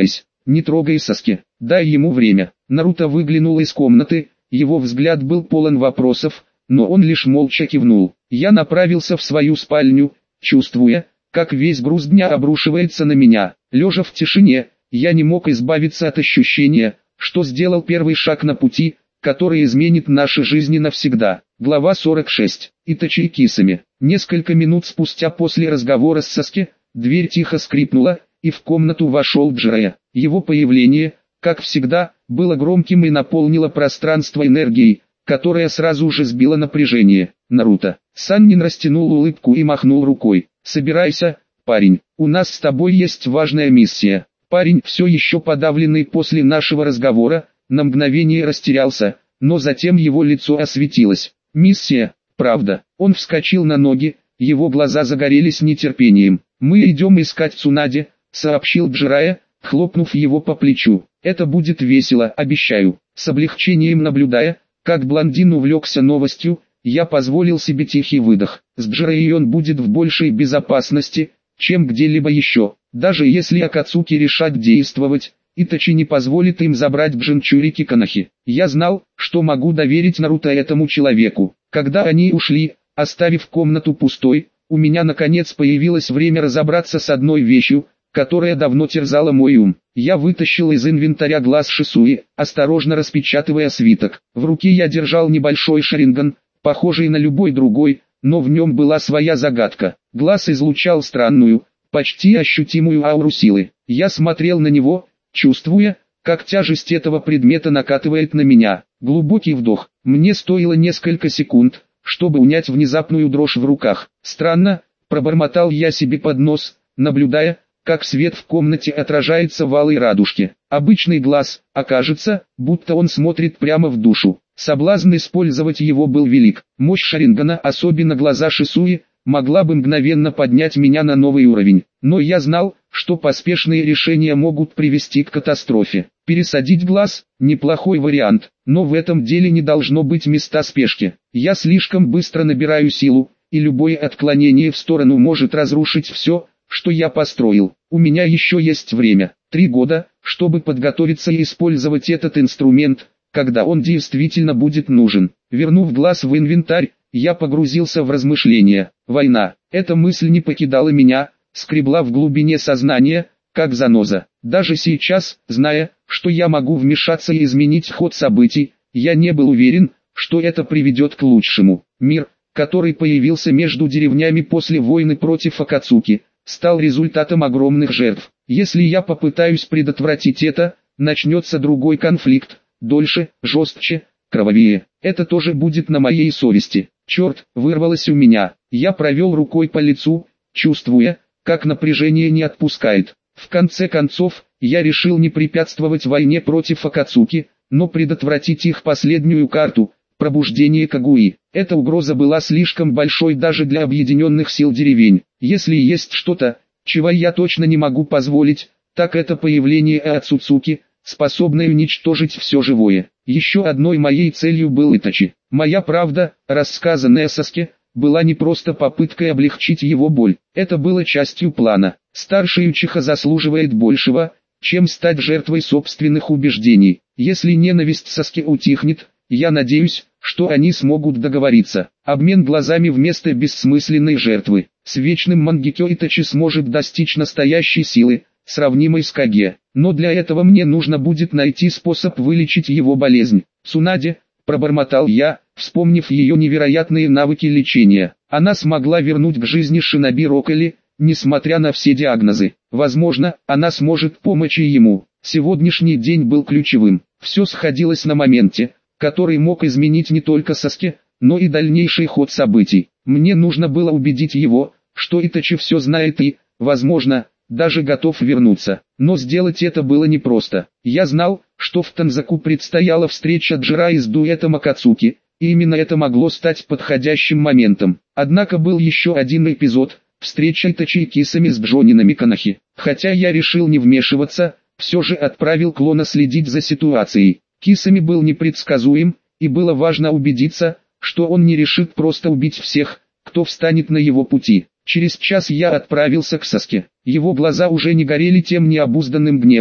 не трогай Саски, дай ему время. Наруто выглянул из комнаты, его взгляд был полон вопросов, но он лишь молча кивнул. Я направился в свою спальню, чувствуя, как весь груз дня обрушивается на меня. Лежа в тишине, я не мог избавиться от ощущения, что сделал первый шаг на пути, который изменит наши жизни навсегда. Глава сорок шесть. Итачи и Кисами. Несколько минут спустя после разговора с Саски, дверь тихо скрипнула, и в комнату вошел Джирайя. Его появление, как всегда, было громким и наполнило пространство энергией, которая сразу же сбила напряжение. Наруто. Саннин растянул улыбку и махнул рукой. «Собирайся, парень, у нас с тобой есть важная миссия». Парень, все еще подавленный после нашего разговора, на мгновение растерялся, но затем его лицо осветилось. «Миссия, правда». Он вскочил на ноги, его глаза загорелись нетерпением. «Мы идем искать Цунаде», — сообщил Джирайя, хлопнув его по плечу. «Это будет весело, обещаю». С облегчением наблюдая, как блондин увлекся новостью, я позволил себе тихий выдох. С Джирайей он будет в большей безопасности, чем где-либо еще. Даже если Акацуки решат действовать, Итачи не позволит им забрать Джинчури Киканахи. Я знал, что могу доверить Наруто этому человеку. Когда они ушли, оставив комнату пустой, у меня наконец появилось время разобраться с одной вещью, которая давно терзала мой ум. Я вытащил из инвентаря глаз Шисуи, осторожно распечатывая свиток. В руке я держал небольшой шаринган, похожий на любой другой, но в нем была своя загадка. Глаз излучал странную, почти ощутимую ауру силы. Я смотрел на него, чувствуя, как тяжесть этого предмета накатывает на меня. Глубокий вдох. Мне стоило несколько секунд, чтобы унять внезапную дрожь в руках. Странно, пробормотал я себе под нос, наблюдая, как свет в комнате отражается в алой радужке. Обычный глаз, а кажется, будто он смотрит прямо в душу. Соблазн использовать его был велик. Мощь Шарингана, особенно глаза Шисуи, могла бы мгновенно поднять меня на новый уровень. Но я знал, что поспешные решения могут привести к катастрофе. Пересадить глаз – неплохой вариант, но в этом деле не должно быть места спешки. Я слишком быстро набираю силу, и любое отклонение в сторону может разрушить все, что я построил. У меня еще есть время, три года, чтобы подготовиться и использовать этот инструмент, когда он действительно будет нужен. Вернув глаз в инвентарь, я погрузился в размышления. Война. Эта мысль не покидала меня, скребла в глубине сознания, как заноза. Даже сейчас, зная, что я могу вмешаться и изменить ход событий, я не был уверен, что это приведет к лучшему. Мир, который появился между деревнями после войны против Акацуки, стал результатом огромных жертв. Если я попытаюсь предотвратить это, начнется другой конфликт, дольше, жестче, кровавее. Это тоже будет на моей совести. Черт, вырвалось у меня. Я провел рукой по лицу, чувствуя, как напряжение не отпускает. В конце концов, я решил не препятствовать войне против Акацуки, но предотвратить их последнюю карту – пробуждение Кагуи. Эта угроза была слишком большой даже для объединенных сил деревень. Если есть что-то, чего я точно не могу позволить, так это появление Ацуцуки, способной уничтожить все живое. Еще одной моей целью был Итачи. Моя правда, рассказанная Саске, была не просто попыткой облегчить его боль. Это было частью плана. Старший Учиха заслуживает большего, чем стать жертвой собственных убеждений. Если ненависть Саске утихнет, я надеюсь, что они смогут договориться. Обмен глазами вместо бессмысленной жертвы. С вечным Мангекё Итачи сможет достичь настоящей силы, сравнимой с Каге. Но для этого мне нужно будет найти способ вылечить его болезнь. Цунаде, пробормотал я, вспомнив ее невероятные навыки лечения. Она смогла вернуть к жизни шиноби Рокколи, несмотря на все диагнозы. Возможно, она сможет помочь и ему. Сегодняшний день был ключевым. Все сходилось на моменте, который мог изменить не только Саске, но и дальнейший ход событий. Мне нужно было убедить его, что Итачи все знает и, возможно, даже готов вернуться. Но сделать это было непросто. Я знал, что в Танзаку предстояла встреча Джирайи с дуэтом Акацуки, и именно это могло стать подходящим моментом. Однако был еще один эпизод – встреча Итачи и Кисами с Джонинами Канахи. Хотя я решил не вмешиваться, все же отправил клона следить за ситуацией. Кисами был непредсказуем, и было важно убедиться, что он не решит просто убить всех, кто встанет на его пути. Через час я отправился к Саске. Его глаза уже не горели тем необузданным гневом,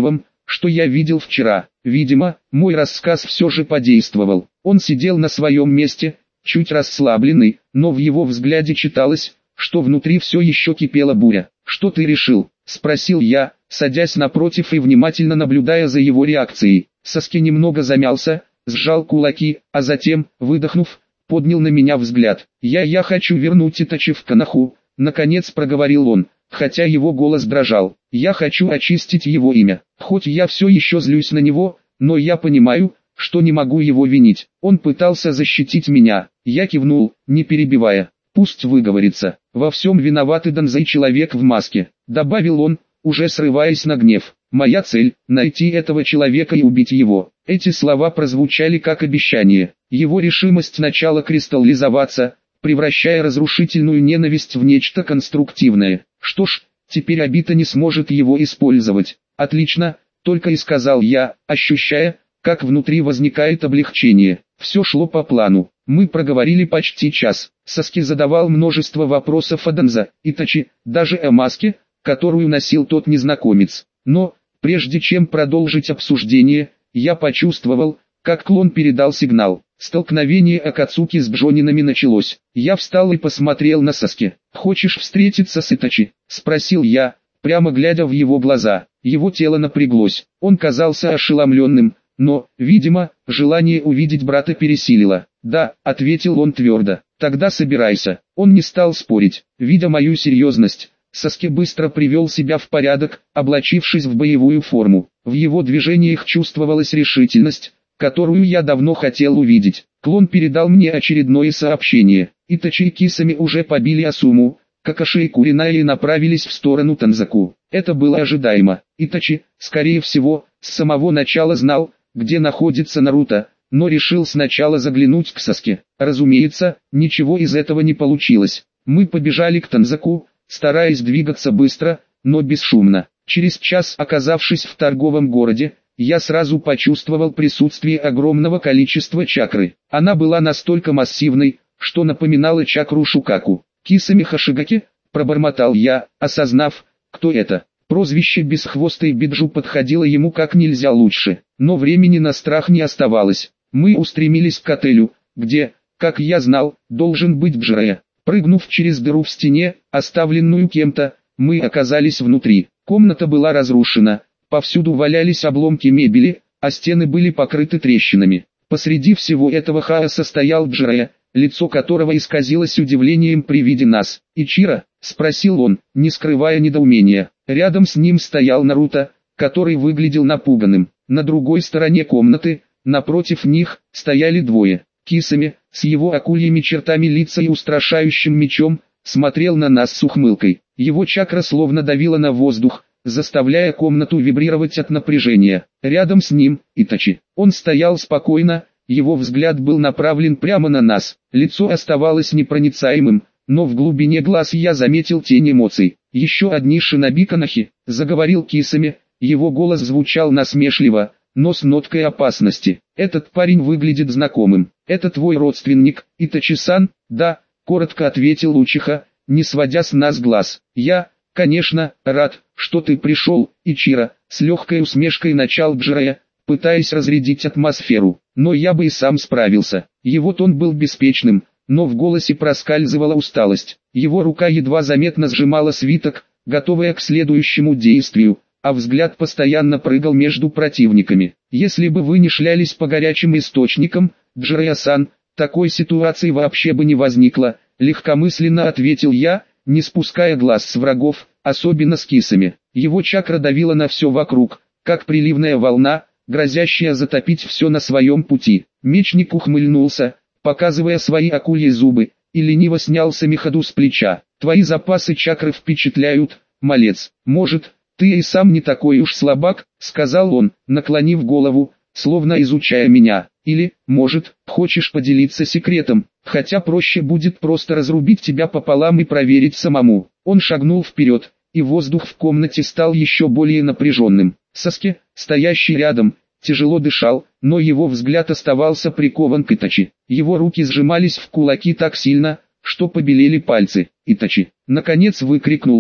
что я видел вчера. Видимо, мой рассказ все же подействовал. Он сидел на своем месте, чуть расслабленный, но в его взгляде читалось, что внутри все еще кипела буря. «Что ты решил?» – спросил я, садясь напротив и внимательно наблюдая за его реакцией. Саски немного замялся, сжал кулаки, а затем, выдохнув, поднял на меня взгляд. «Я я хочу вернуть Итачи в Коноху», — наконец проговорил он, хотя его голос дрожал. «Я хочу очистить его имя. Хоть я все еще злюсь на него, но я понимаю, что не могу его винить. Он пытался защитить меня». Я кивнул, не перебивая. «Пусть выговорится. Во всем виноват Иданза и человек в маске», — добавил он, уже срываясь на гнев. «Моя цель — найти этого человека и убить его». Эти слова прозвучали как обещание. Его решимость начала кристаллизоваться, превращая разрушительную ненависть в нечто конструктивное. Что ж, теперь Обита не сможет его использовать. «Отлично», — только и сказал я, ощущая, как внутри возникает облегчение. Все шло по плану. Мы проговорили почти час. Саски задавал множество вопросов о Данза, Итачи, даже о маске, которую носил тот незнакомец. Но, прежде чем продолжить обсуждение, я почувствовал, как клон передал сигнал. Столкновение Акацуки с Бжонинами началось. Я встал и посмотрел на Саски. «Хочешь встретиться с Итачи?» – спросил я, прямо глядя в его глаза. Его тело напряглось. Он казался ошеломленным, но, видимо, желание увидеть брата пересилило. «Да», — ответил он твердо. «Тогда собирайся». Он не стал спорить. Видя мою серьезность, Саски быстро привел себя в порядок, облачившись в боевую форму. В его движениях чувствовалась решительность, которую я давно хотел увидеть. Клон передал мне очередное сообщение. Итачи и Кисами уже побили Асуму, Какаши и Куринаи направились в сторону Танзаку. Это было ожидаемо. Итачи, скорее всего, с самого начала знал, где находится Наруто, но решил сначала заглянуть к Саске. Разумеется, ничего из этого не получилось. Мы побежали к Танзаку, стараясь двигаться быстро, но бесшумно. Через час, оказавшись в торговом городе, я сразу почувствовал присутствие огромного количества чакры. Она была настолько массивной, что напоминала чакру Шукаку. «Кисами Хашигаки», — пробормотал я, осознав, кто это. Прозвище «Бесхвостый Биджу» подходило ему как нельзя лучше, но времени на страх не оставалось. Мы устремились к отелю, где, как я знал, должен быть Бжирая. Прыгнув через дыру в стене, оставленную кем-то, мы оказались внутри. Комната была разрушена, повсюду валялись обломки мебели, а стены были покрыты трещинами. Посреди всего этого хаоса стоял Бжирая, лицо которого исказилось удивлением при виде нас. «Ичиро?» — спросил он, не скрывая недоумения. Рядом с ним стоял Наруто, который выглядел напуганным. На другой стороне комнаты, напротив них, стояли двое. Кисами, с его акульями чертами лица и устрашающим мечом, смотрел на нас с ухмылкой. Его чакра словно давила на воздух, заставляя комнату вибрировать от напряжения. Рядом с ним — Итачи. Он стоял спокойно, его взгляд был направлен прямо на нас. Лицо оставалось непроницаемым, но в глубине глаз я заметил тень эмоций. «Еще одни шиноби Конохи», — заговорил Кисами, его голос звучал насмешливо, но с ноткой опасности. «Этот парень выглядит знакомым. Это твой родственник, Итачи-сан?» «Да», — коротко ответил Учиха, не сводя с нас глаз. «Я, конечно, рад, что ты пришел, Ичиро», — с легкой усмешкой начал Бжирая, пытаясь разрядить атмосферу. «Но я бы и сам справился». Его тон был беспечным, но в голосе проскальзывала усталость. Его рука едва заметно сжимала свиток, готовая к следующему действию, а взгляд постоянно прыгал между противниками. «Если бы вы не шлялись по горячим источникам, Бжирая-сан, такой ситуации вообще бы не возникло», — легкомысленно ответил я, не спуская глаз с врагов, особенно с Кисами. Его чакра давила на все вокруг, как приливная волна, грозящая затопить все на своем пути. Мечник ухмыльнулся, показывая свои акульи зубы, и лениво снял самиходу с плеча. «Твои запасы чакры впечатляют, малец. Может, ты и сам не такой уж слабак», — сказал он, наклонив голову, словно изучая меня. «Или, может, хочешь поделиться секретом, хотя проще будет просто разрубить тебя пополам и проверить самому». Он шагнул вперед, и воздух в комнате стал еще более напряженным. Саски, стоящий рядом, тяжело дышал, но его взгляд оставался прикован к Итачи. Его руки сжимались в кулаки так сильно, что побелели пальцы. «Итачи!» — наконец выкрикнул он,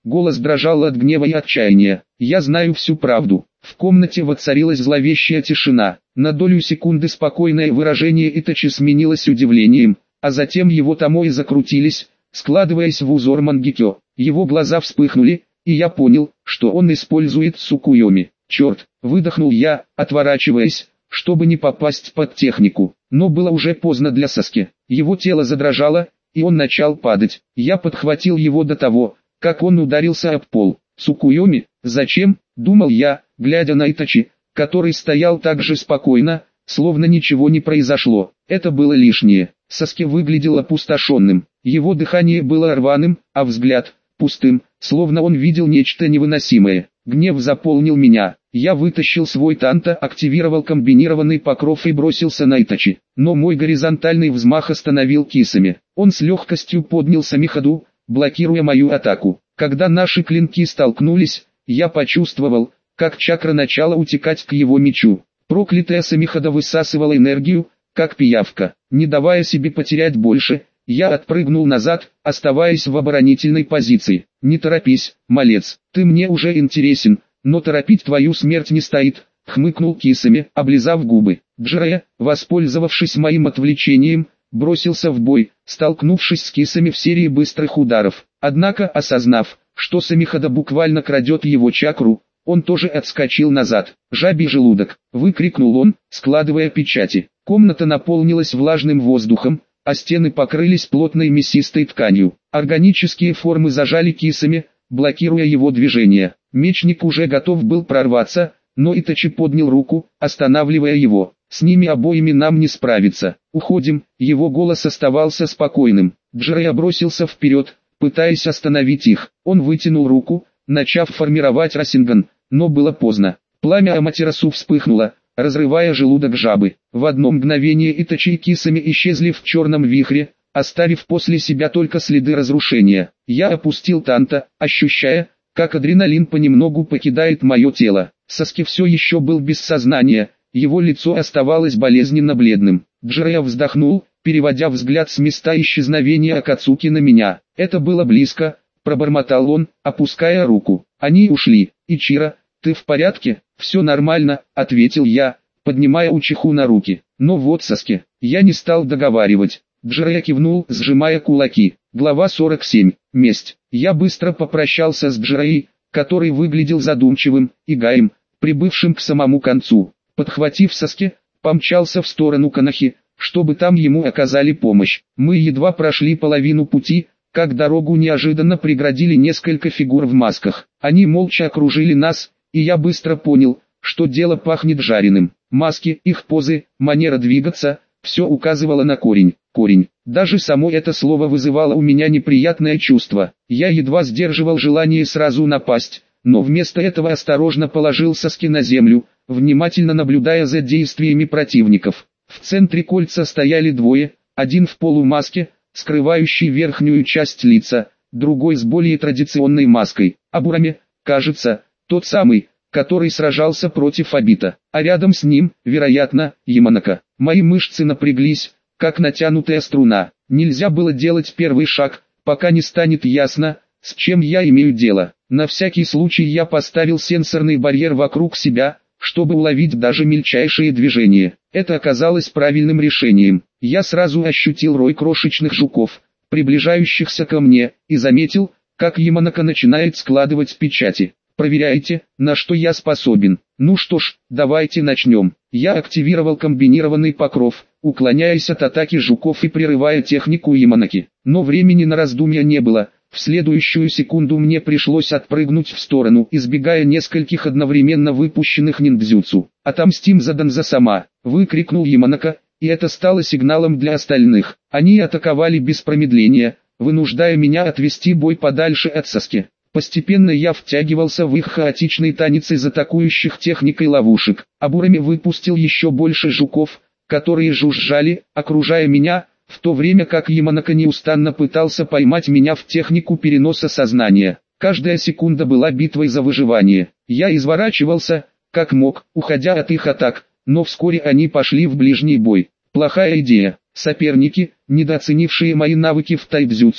Голос дрожал от гнева и отчаяния. «Я знаю всю правду». В комнате воцарилась зловещая тишина. На долю секунды спокойное выражение Итачи сменилось удивлением, а затем его томои закрутились, складываясь в узор мангикё. Его глаза вспыхнули, и я понял, что он использует Цукуйоми. «Черт!» – выдохнул я, отворачиваясь, чтобы не попасть под технику. Но было уже поздно для Саски. Его тело задрожало, и он начал падать. Я подхватил его до того, как он ударился об пол. «Цукуйоми? Зачем?» – думал я, глядя на Итачи, который стоял так же спокойно, словно ничего не произошло. Это было лишнее. Саски выглядел опустошенным. Его дыхание было рваным, а взгляд – пустым, словно он видел нечто невыносимое. Гнев заполнил меня. Я вытащил свой танто, активировал комбинированный покров и бросился на Итачи. Но мой горизонтальный взмах остановил Кисами. Он с легкостью поднялся Михаду, блокируя мою атаку. Когда наши клинки столкнулись, я почувствовал, как чакра начала утекать к его мечу. Проклятая Самихада высасывала энергию, как пиявка. Не давая себе потерять больше, я отпрыгнул назад, оставаясь в оборонительной позиции. «Не торопись, малец, ты мне уже интересен, но торопить твою смерть не стоит», — хмыкнул Кисами, облизав губы. Джирая, воспользовавшись моим отвлечением, бросился в бой, столкнувшись с Кисами в серии быстрых ударов. Однако, осознав, что Самихада буквально крадет его чакру, он тоже отскочил назад. «Жабий желудок!» — выкрикнул он, складывая печати. Комната наполнилась влажным воздухом, а стены покрылись плотной мясистой тканью. Органические формы зажали Кисами, блокируя его движение. Мечник уже готов был прорваться, но Итачи поднял руку, останавливая его. «С ними обоими нам не справиться. Уходим». Его голос оставался спокойным. Джирая бросился вперед, пытаясь остановить их. Он вытянул руку, начав формировать Расинган, но было поздно. Пламя Аматерасу вспыхнуло, разрывая желудок жабы. В одно мгновение Итачи и Кисами исчезли в черном вихре, оставив после себя только следы разрушения. Я опустил танто, ощущая, как адреналин понемногу покидает мое тело. Саски все еще был без сознания, его лицо оставалось болезненно бледным. Джирая вздохнул, переводя взгляд с места исчезновения Акацуки на меня. «Это было близко», — пробормотал он, опуская руку. «Они ушли. Ичиро, ты в порядке?» «Все нормально», — ответил я, поднимая Учиху на руки. «Но вот Саски». Я не стал договаривать. Джирая кивнул, сжимая кулаки. Глава сорок семь. Месть. Я быстро попрощался с Джираей, который выглядел задумчивым, и Гаем, прибывшим к самому концу. Подхватив Саски, помчался в сторону Канахи, чтобы там ему оказали помощь. Мы едва прошли половину пути, как дорогу неожиданно преградили несколько фигур в масках. Они молча окружили нас, и я быстро понял, что дело пахнет жареным. Маски, их позы, манера двигаться – все указывало на корень. Корень. Даже само это слово вызывало у меня неприятное чувство. Я едва сдерживал желание сразу напасть, но вместо этого осторожно положил Саски на землю, внимательно наблюдая за действиями противников. В центре кольца стояли двое, один в полумаске, скрывающий верхнюю часть лица, другой с более традиционной маской. Абурами, кажется, тот самый, который сражался против Обита, а рядом с ним, вероятно, Яманака. Мои мышцы напряглись, как натянутая струна. Нельзя было делать первый шаг, пока не станет ясно, с чем я имею дело. На всякий случай я поставил сенсорный барьер вокруг себя, чтобы уловить даже мельчайшие движения. Это оказалось правильным решением. Я сразу ощутил рой крошечных жуков, приближающихся ко мне, и заметил, как Яманака начинает складывать печати. «Проверяйте, на что я способен». «Ну что ж, давайте начнем». Я активировал комбинированный покров, уклоняясь от атаки жуков и прерывая технику Яманаки. Но времени на раздумья не было. В следующую секунду мне пришлось отпрыгнуть в сторону, избегая нескольких одновременно выпущенных ниндзюцу. «Отомстим за Данза-сама!» — выкрикнул Яманака, и это стало сигналом для остальных. Они атаковали без промедления, вынуждая меня отвести бой подальше от Саски. Постепенно я втягивался в их хаотичный танец из атакующих техникой ловушек. Абурами выпустил еще больше жуков, которые жужжали, окружая меня, в то время как Яманака неустанно пытался поймать меня в технику переноса сознания. Каждая секунда была битвой за выживание. Я изворачивался, как мог, уходя от их атак, но вскоре они пошли в ближний бой. Плохая идея. Соперники, недооценившие мои навыки в тайцзюцу,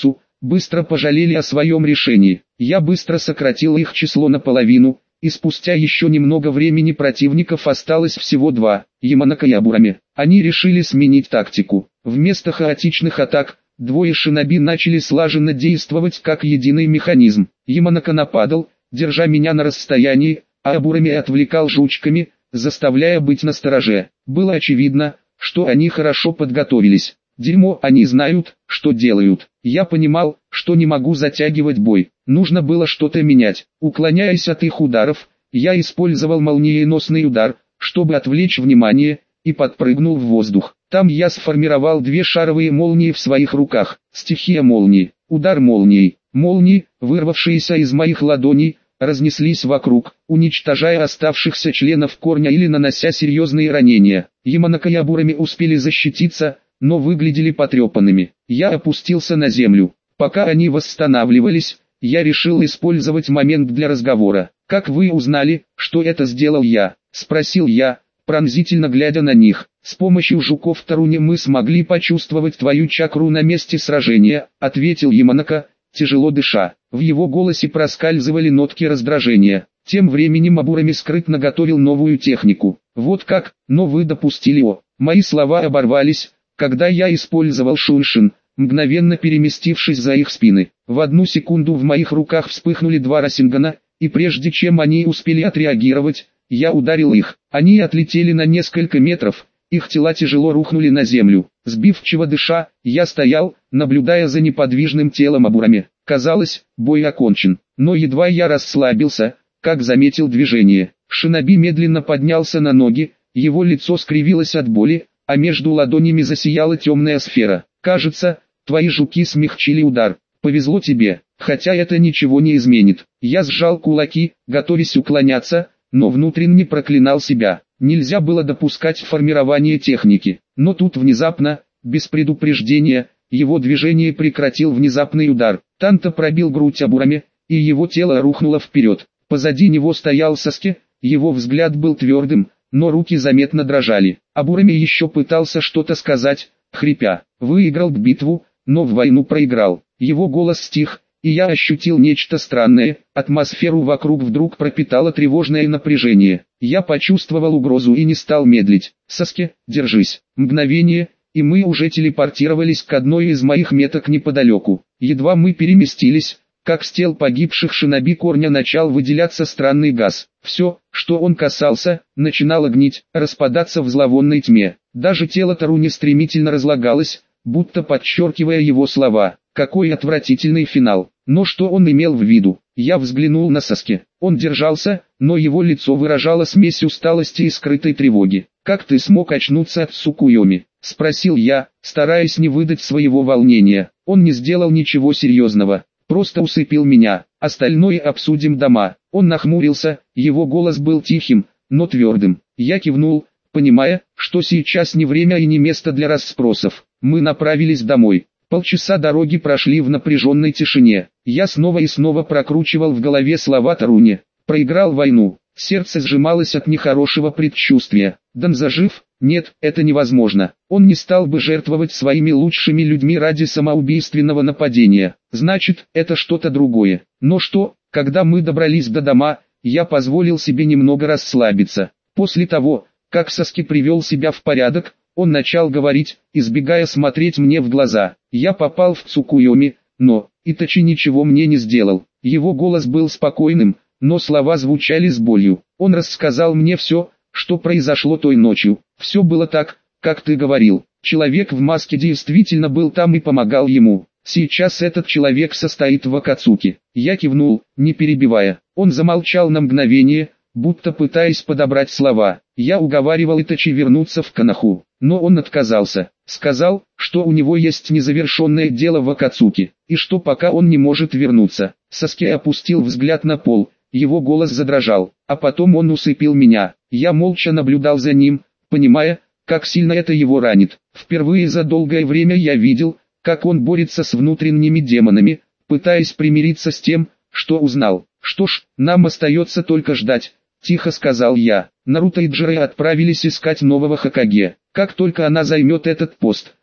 быстро пожалели о своем решении. Я быстро сократил их число наполовину, и спустя еще немного времени противников осталось всего два, Яманака и Абурами. Они решили сменить тактику. Вместо хаотичных атак, двое шиноби начали слаженно действовать как единый механизм. Яманака нападал, держа меня на расстоянии, а Абурами отвлекал жучками, заставляя быть настороже. Было очевидно, что они хорошо подготовились. Дерьмо, они знают, что делают. Я понимал, что не могу затягивать бой. Нужно было что-то менять. Уклоняясь от их ударов, я использовал молниеносный удар, чтобы отвлечь внимание, и подпрыгнул в воздух. Там я сформировал две шаровые молнии в своих руках. Стихия молнии. Удар молнией. Молнии, вырвавшиеся из моих ладоней, разнеслись вокруг, уничтожая оставшихся членов корня или нанося серьезные ранения. Яманака и Абурами успели защититься, но выглядели потрепанными. Я опустился на землю. Пока они восстанавливались, я решил использовать момент для разговора. «Как вы узнали, что это сделал я?» – спросил я, пронзительно глядя на них. «С помощью жуков Таруни мы смогли почувствовать твою чакру на месте сражения», – ответил Яманака, тяжело дыша. В его голосе проскальзывали нотки раздражения. Тем временем Абурами скрытно готовил новую технику. «Вот как, но вы допустили о...» Мои слова оборвались, когда я использовал Шуишин, мгновенно переместившись за их спины. В одну секунду в моих руках вспыхнули два Расингана, и прежде чем они успели отреагировать, я ударил их. Они отлетели на несколько метров, их тела тяжело рухнули на землю. Сбивчиво дыша, я стоял, наблюдая за неподвижным телом Абурами. Казалось, бой окончен, но едва я расслабился, как заметил движение. Шиноби медленно поднялся на ноги, его лицо скривилось от боли, а между ладонями засияла темная сфера. «Кажется, твои жуки смягчили удар. Повезло тебе, хотя это ничего не изменит». Я сжал кулаки, готовясь уклоняться, но внутренне проклинал себя. Нельзя было допускать формирование техники. Но тут внезапно, без предупреждения, его движение прекратил внезапный удар. Танто пробил грудь Абурами, и его тело рухнуло вперед. Позади него стоял Саски, его взгляд был твердым, но руки заметно дрожали. Абурами еще пытался что-то сказать, хрипя. Выиграл битву, но в войну проиграл. Его голос стих, и я ощутил нечто странное. Атмосферу вокруг вдруг пропитало тревожное напряжение. Я почувствовал угрозу и не стал медлить. «Саски, держись». Мгновение, и мы уже телепортировались к одной из моих меток неподалеку. Едва мы переместились, как с тел погибших шиноби корня начал выделяться странный газ. Все, что он касался, начинало гнить, распадаться в зловонной тьме. Даже тело Таруни стремительно разлагалось, будто подчеркивая его слова. Какой отвратительный финал. Но что он имел в виду? Я взглянул на Саски. Он держался, но его лицо выражало смесь усталости и скрытой тревоги. «Как ты смог очнуться от Цукуйоми?» – спросил я, стараясь не выдать своего волнения. Он не сделал ничего серьезного. Просто усыпил меня. Остальное обсудим дома. Он нахмурился, его голос был тихим, но твердым. Я кивнул, понимая, что сейчас не время и не место для расспросов. Мы направились домой. Полчаса дороги прошли в напряженной тишине. Я снова и снова прокручивал в голове слова Таруни. Проиграл войну. Сердце сжималось от нехорошего предчувствия. Данза жив? Нет, это невозможно. Он не стал бы жертвовать своими лучшими людьми ради самоубийственного нападения. Значит, это что-то другое. Но что? Когда мы добрались до дома, я позволил себе немного расслабиться. После того, как Саски привел себя в порядок, он начал говорить, избегая смотреть мне в глаза. Я попал в Цукуйоми, но Итачи ничего мне не сделал. Его голос был спокойным, но слова звучали с болью. Он рассказал мне все, что произошло той ночью. Все было так, как ты говорил. Человек в маске действительно был там и помогал ему. Сейчас этот человек состоит в Акацуки. Я кивнул, не перебивая. Он замолчал на мгновение, будто пытаясь подобрать слова. Я уговаривал Итачи вернуться в Канаху, но он отказался. Сказал, что у него есть незавершенное дело в Акацуки, и что пока он не может вернуться. Саски опустил взгляд на пол, его голос задрожал, а потом он усыпил меня. Я молча наблюдал за ним, понимая, как сильно это его ранит. Впервые за долгое время я видел, как он борется с внутренними демонами, пытаясь примириться с тем, что узнал. Что ж, нам остается только ждать. Тихо сказал я. Наруто и Джирэй отправились искать нового Хокаге. Как только она займет этот пост,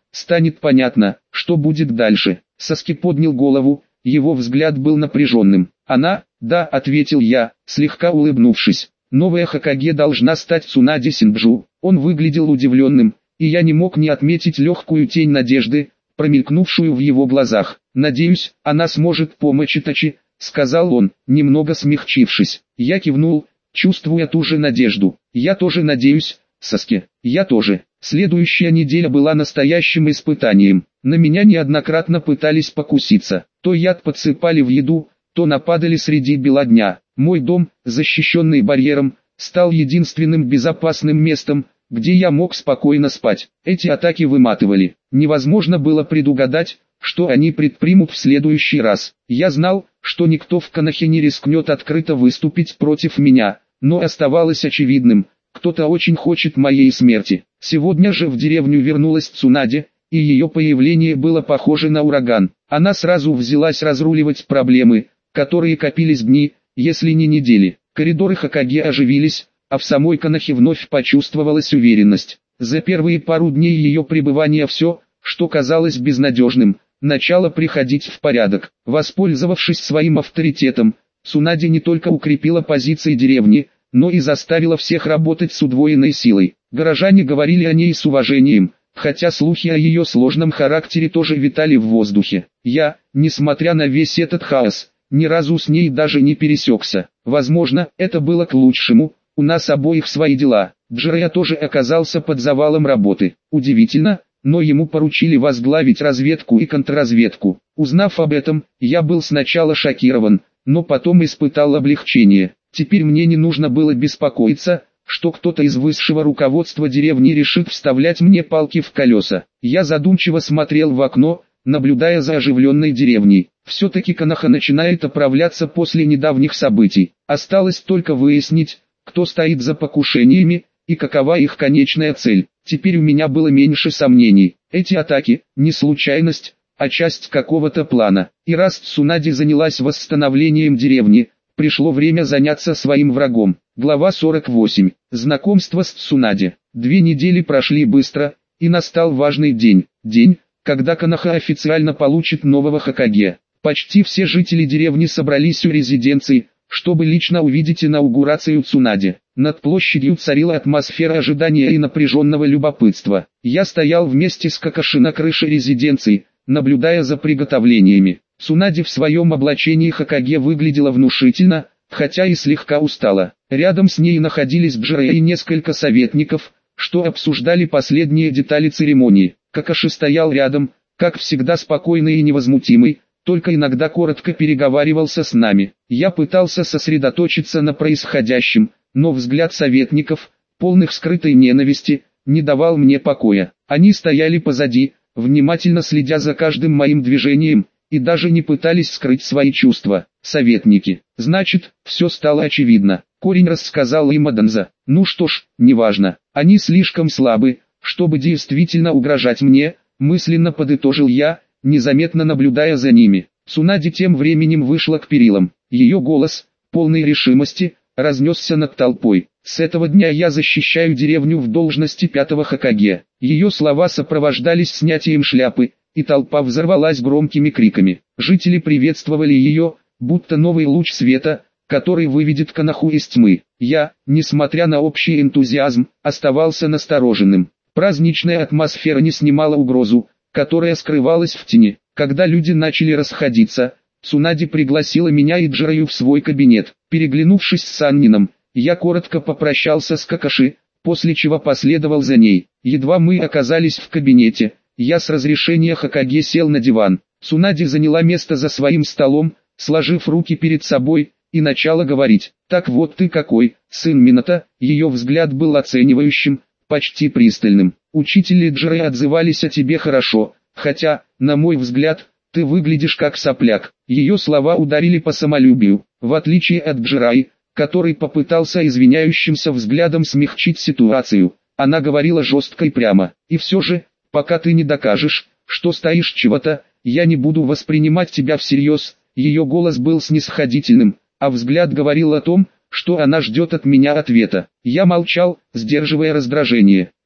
станет понятно, что будет дальше. Саски поднял голову, его взгляд был напряженным. Она, да, ответил я, слегка улыбнувшись. Новая Хокаге должна стать Цунаде Синджу. Он выглядел удивленным, и я не мог не отметить легкую тень надежды, промелькнувшую в его глазах. «Надеюсь, она сможет помочь Итачи», — сказал он, немного смягчившись. Я кивнул, чувствуя ту же надежду. «Я тоже надеюсь, Саски». «Я тоже». Следующая неделя была настоящим испытанием. На меня неоднократно пытались покуситься. То яд подсыпали в еду, то нападали среди бела дня. Мой дом, защищенный барьером, стал единственным безопасным местом, где я мог спокойно спать. Эти атаки выматывали. Невозможно было предугадать, что они предпримут в следующий раз. Я знал, что никто в Конохе не рискнет открыто выступить против меня, но оставалось очевидным, кто-то очень хочет моей смерти. Сегодня же в деревню вернулась Цунаде, и ее появление было похоже на ураган. Она сразу взялась разруливать проблемы, которые копились дни, если не недели. Коридоры Хокаге оживились, а в самой Конохе вновь почувствовалась уверенность. За первые пару дней ее пребывания все, что казалось безнадежным, начало приходить в порядок. Воспользовавшись своим авторитетом, Цунаде не только укрепила позиции деревни, но и заставила всех работать с удвоенной силой. Горожане говорили о ней с уважением, хотя слухи о ее сложном характере тоже витали в воздухе. Я, несмотря на весь этот хаос, ни разу с ней даже не пересекся. Возможно, это было к лучшему, у нас обоих свои дела. Джирая тоже оказался под завалом работы. Удивительно, но ему поручили возглавить разведку и контрразведку. Узнав об этом, я был сначала шокирован, но потом испытал облегчение. Теперь мне не нужно было беспокоиться, что кто-то из высшего руководства деревни решит вставлять мне палки в колеса. Я задумчиво смотрел в окно, наблюдая за оживленной деревней. Все-таки Коноха начинает оправляться после недавних событий. Осталось только выяснить, кто стоит за покушениями, и какова их конечная цель. Теперь у меня было меньше сомнений. Эти атаки – не случайность, а часть какого-то плана. И раз Цунаде занялась восстановлением деревни, пришло время заняться своим врагом. Глава сорок восемь. Знакомство с Цунаде. Две недели прошли быстро, и настал важный день. День, когда Коноха официально получит нового Хокаге. Почти все жители деревни собрались у резиденции, чтобы лично увидеть инаугурацию Цунаде. Над площадью царила атмосфера ожидания и напряженного любопытства. Я стоял вместе с Какаши на крыше резиденции, наблюдая за приготовлениями. Цунаде в своем облачении Хокаге выглядела внушительно, хотя и слегка устала. Рядом с ней находились Джирая и несколько советников, что обсуждали последние детали церемонии. Какаши стоял рядом, как всегда спокойный и невозмутимый, только иногда коротко переговаривался с нами. Я пытался сосредоточиться на происходящем, но взгляд советников, полных скрытой ненависти, не давал мне покоя. Они стояли позади, внимательно следя за каждым моим движением, и даже не пытались скрыть свои чувства. Советники. Значит, все стало очевидно. Корень рассказал им о Данза. Ну что ж, неважно. Они слишком слабы, чтобы действительно угрожать мне, мысленно подытожил я, незаметно наблюдая за ними. Цунаде тем временем вышла к перилам. Ее голос, полный решимости, разнесся над толпой. С этого дня я защищаю деревню в должности пятого Хокаге. Ее слова сопровождались снятием шляпы, и толпа взорвалась громкими криками. Жители приветствовали ее, будто новый луч света, который выведет Коноху из тьмы. Я, несмотря на общий энтузиазм, оставался настороженным. Праздничная атмосфера не снимала угрозу, которая скрывалась в тени. Когда люди начали расходиться, Цунаде пригласила меня и Джираю в свой кабинет. Переглянувшись с Аннином, я коротко попрощался с Какаши, после чего последовал за ней. Едва мы оказались в кабинете, я с разрешения Хокаге сел на диван. Цунаде заняла место за своим столом, сложив руки перед собой, и начала говорить. «Так вот ты какой, сын Минато». Ее взгляд был оценивающим, почти пристальным. «Учитель и Джирай отзывались о тебе хорошо, хотя, на мой взгляд, ты выглядишь как сопляк». Ее слова ударили по самолюбию. В отличие от Джирай, который попытался извиняющимся взглядом смягчить ситуацию, она говорила жестко и прямо. «И все же, пока ты не докажешь, что стоишь чего-то, я не буду воспринимать тебя всерьез». Ее голос был снисходительным, а взгляд говорил о том, что она ждет от меня ответа. Я молчал, сдерживая раздражение.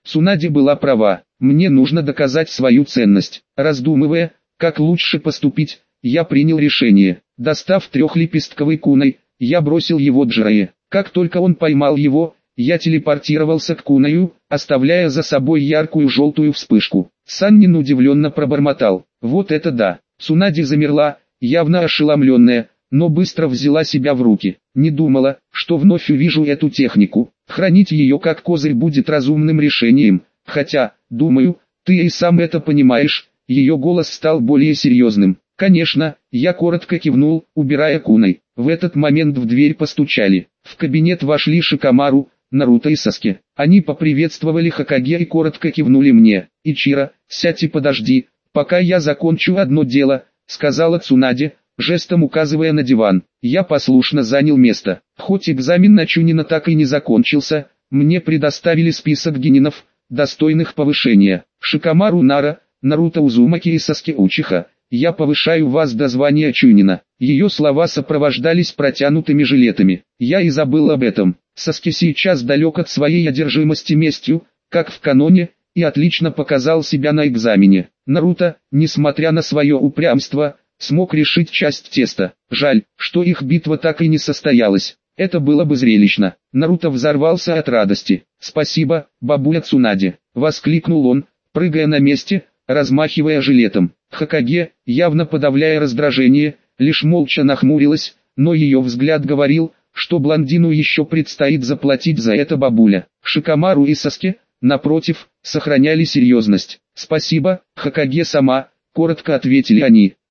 Цунаде была права, мне нужно доказать свою ценность. Раздумывая, как лучше поступить, я принял решение. Достав трехлепестковый кунай, я бросил его Джирае. Как только он поймал его, я телепортировался к кунаю, оставляя за собой яркую желтую вспышку. Саннин удивленно пробормотал: «Вот это да!» Цунаде замерла, явно ошеломленная, но быстро взяла себя в руки. Не думала, что вновь увижу эту технику. Хранить ее как козырь будет разумным решением, хотя, думаю, ты и сам это понимаешь. Ее голос стал более серьезным. Конечно, я коротко кивнул, убирая кунай. В этот момент в дверь постучали. В кабинет вошли Шикамару, Наруто и Саски. Они поприветствовали Хокаге и коротко кивнули мне. «Ичиро, сядь и подожди, пока я закончу одно дело», — сказала Цунаде, жестом указывая на диван. Я послушно занял место. Хоть экзамен на Чунина так и не закончился, мне предоставили список генинов, достойных повышения. Шикамару Нара, Наруто Узумаки и Саски Учиха, я повышаю вас до звания Чунина. Ее слова сопровождались протянутыми жилетами. Я и забыл об этом. Саски сейчас далек от своей одержимости местью, как в каноне, и отлично показал себя на экзамене. Наруто, несмотря на свое упрямство, смог решить часть теста. Жаль, что их битва так и не состоялась. Это было бы зрелищно. Наруто взорвался от радости. «Спасибо, бабуля Цунаде!» — воскликнул он, прыгая на месте, размахивая жилетом. Хокаге, явно подавляя раздражение, лишь молча нахмурилась, но ее взгляд говорил, что блондину еще предстоит заплатить за это бабуля. Шикамару и Саски, напротив, сохраняли серьезность. «Спасибо, Хокаге сама», — коротко ответили они.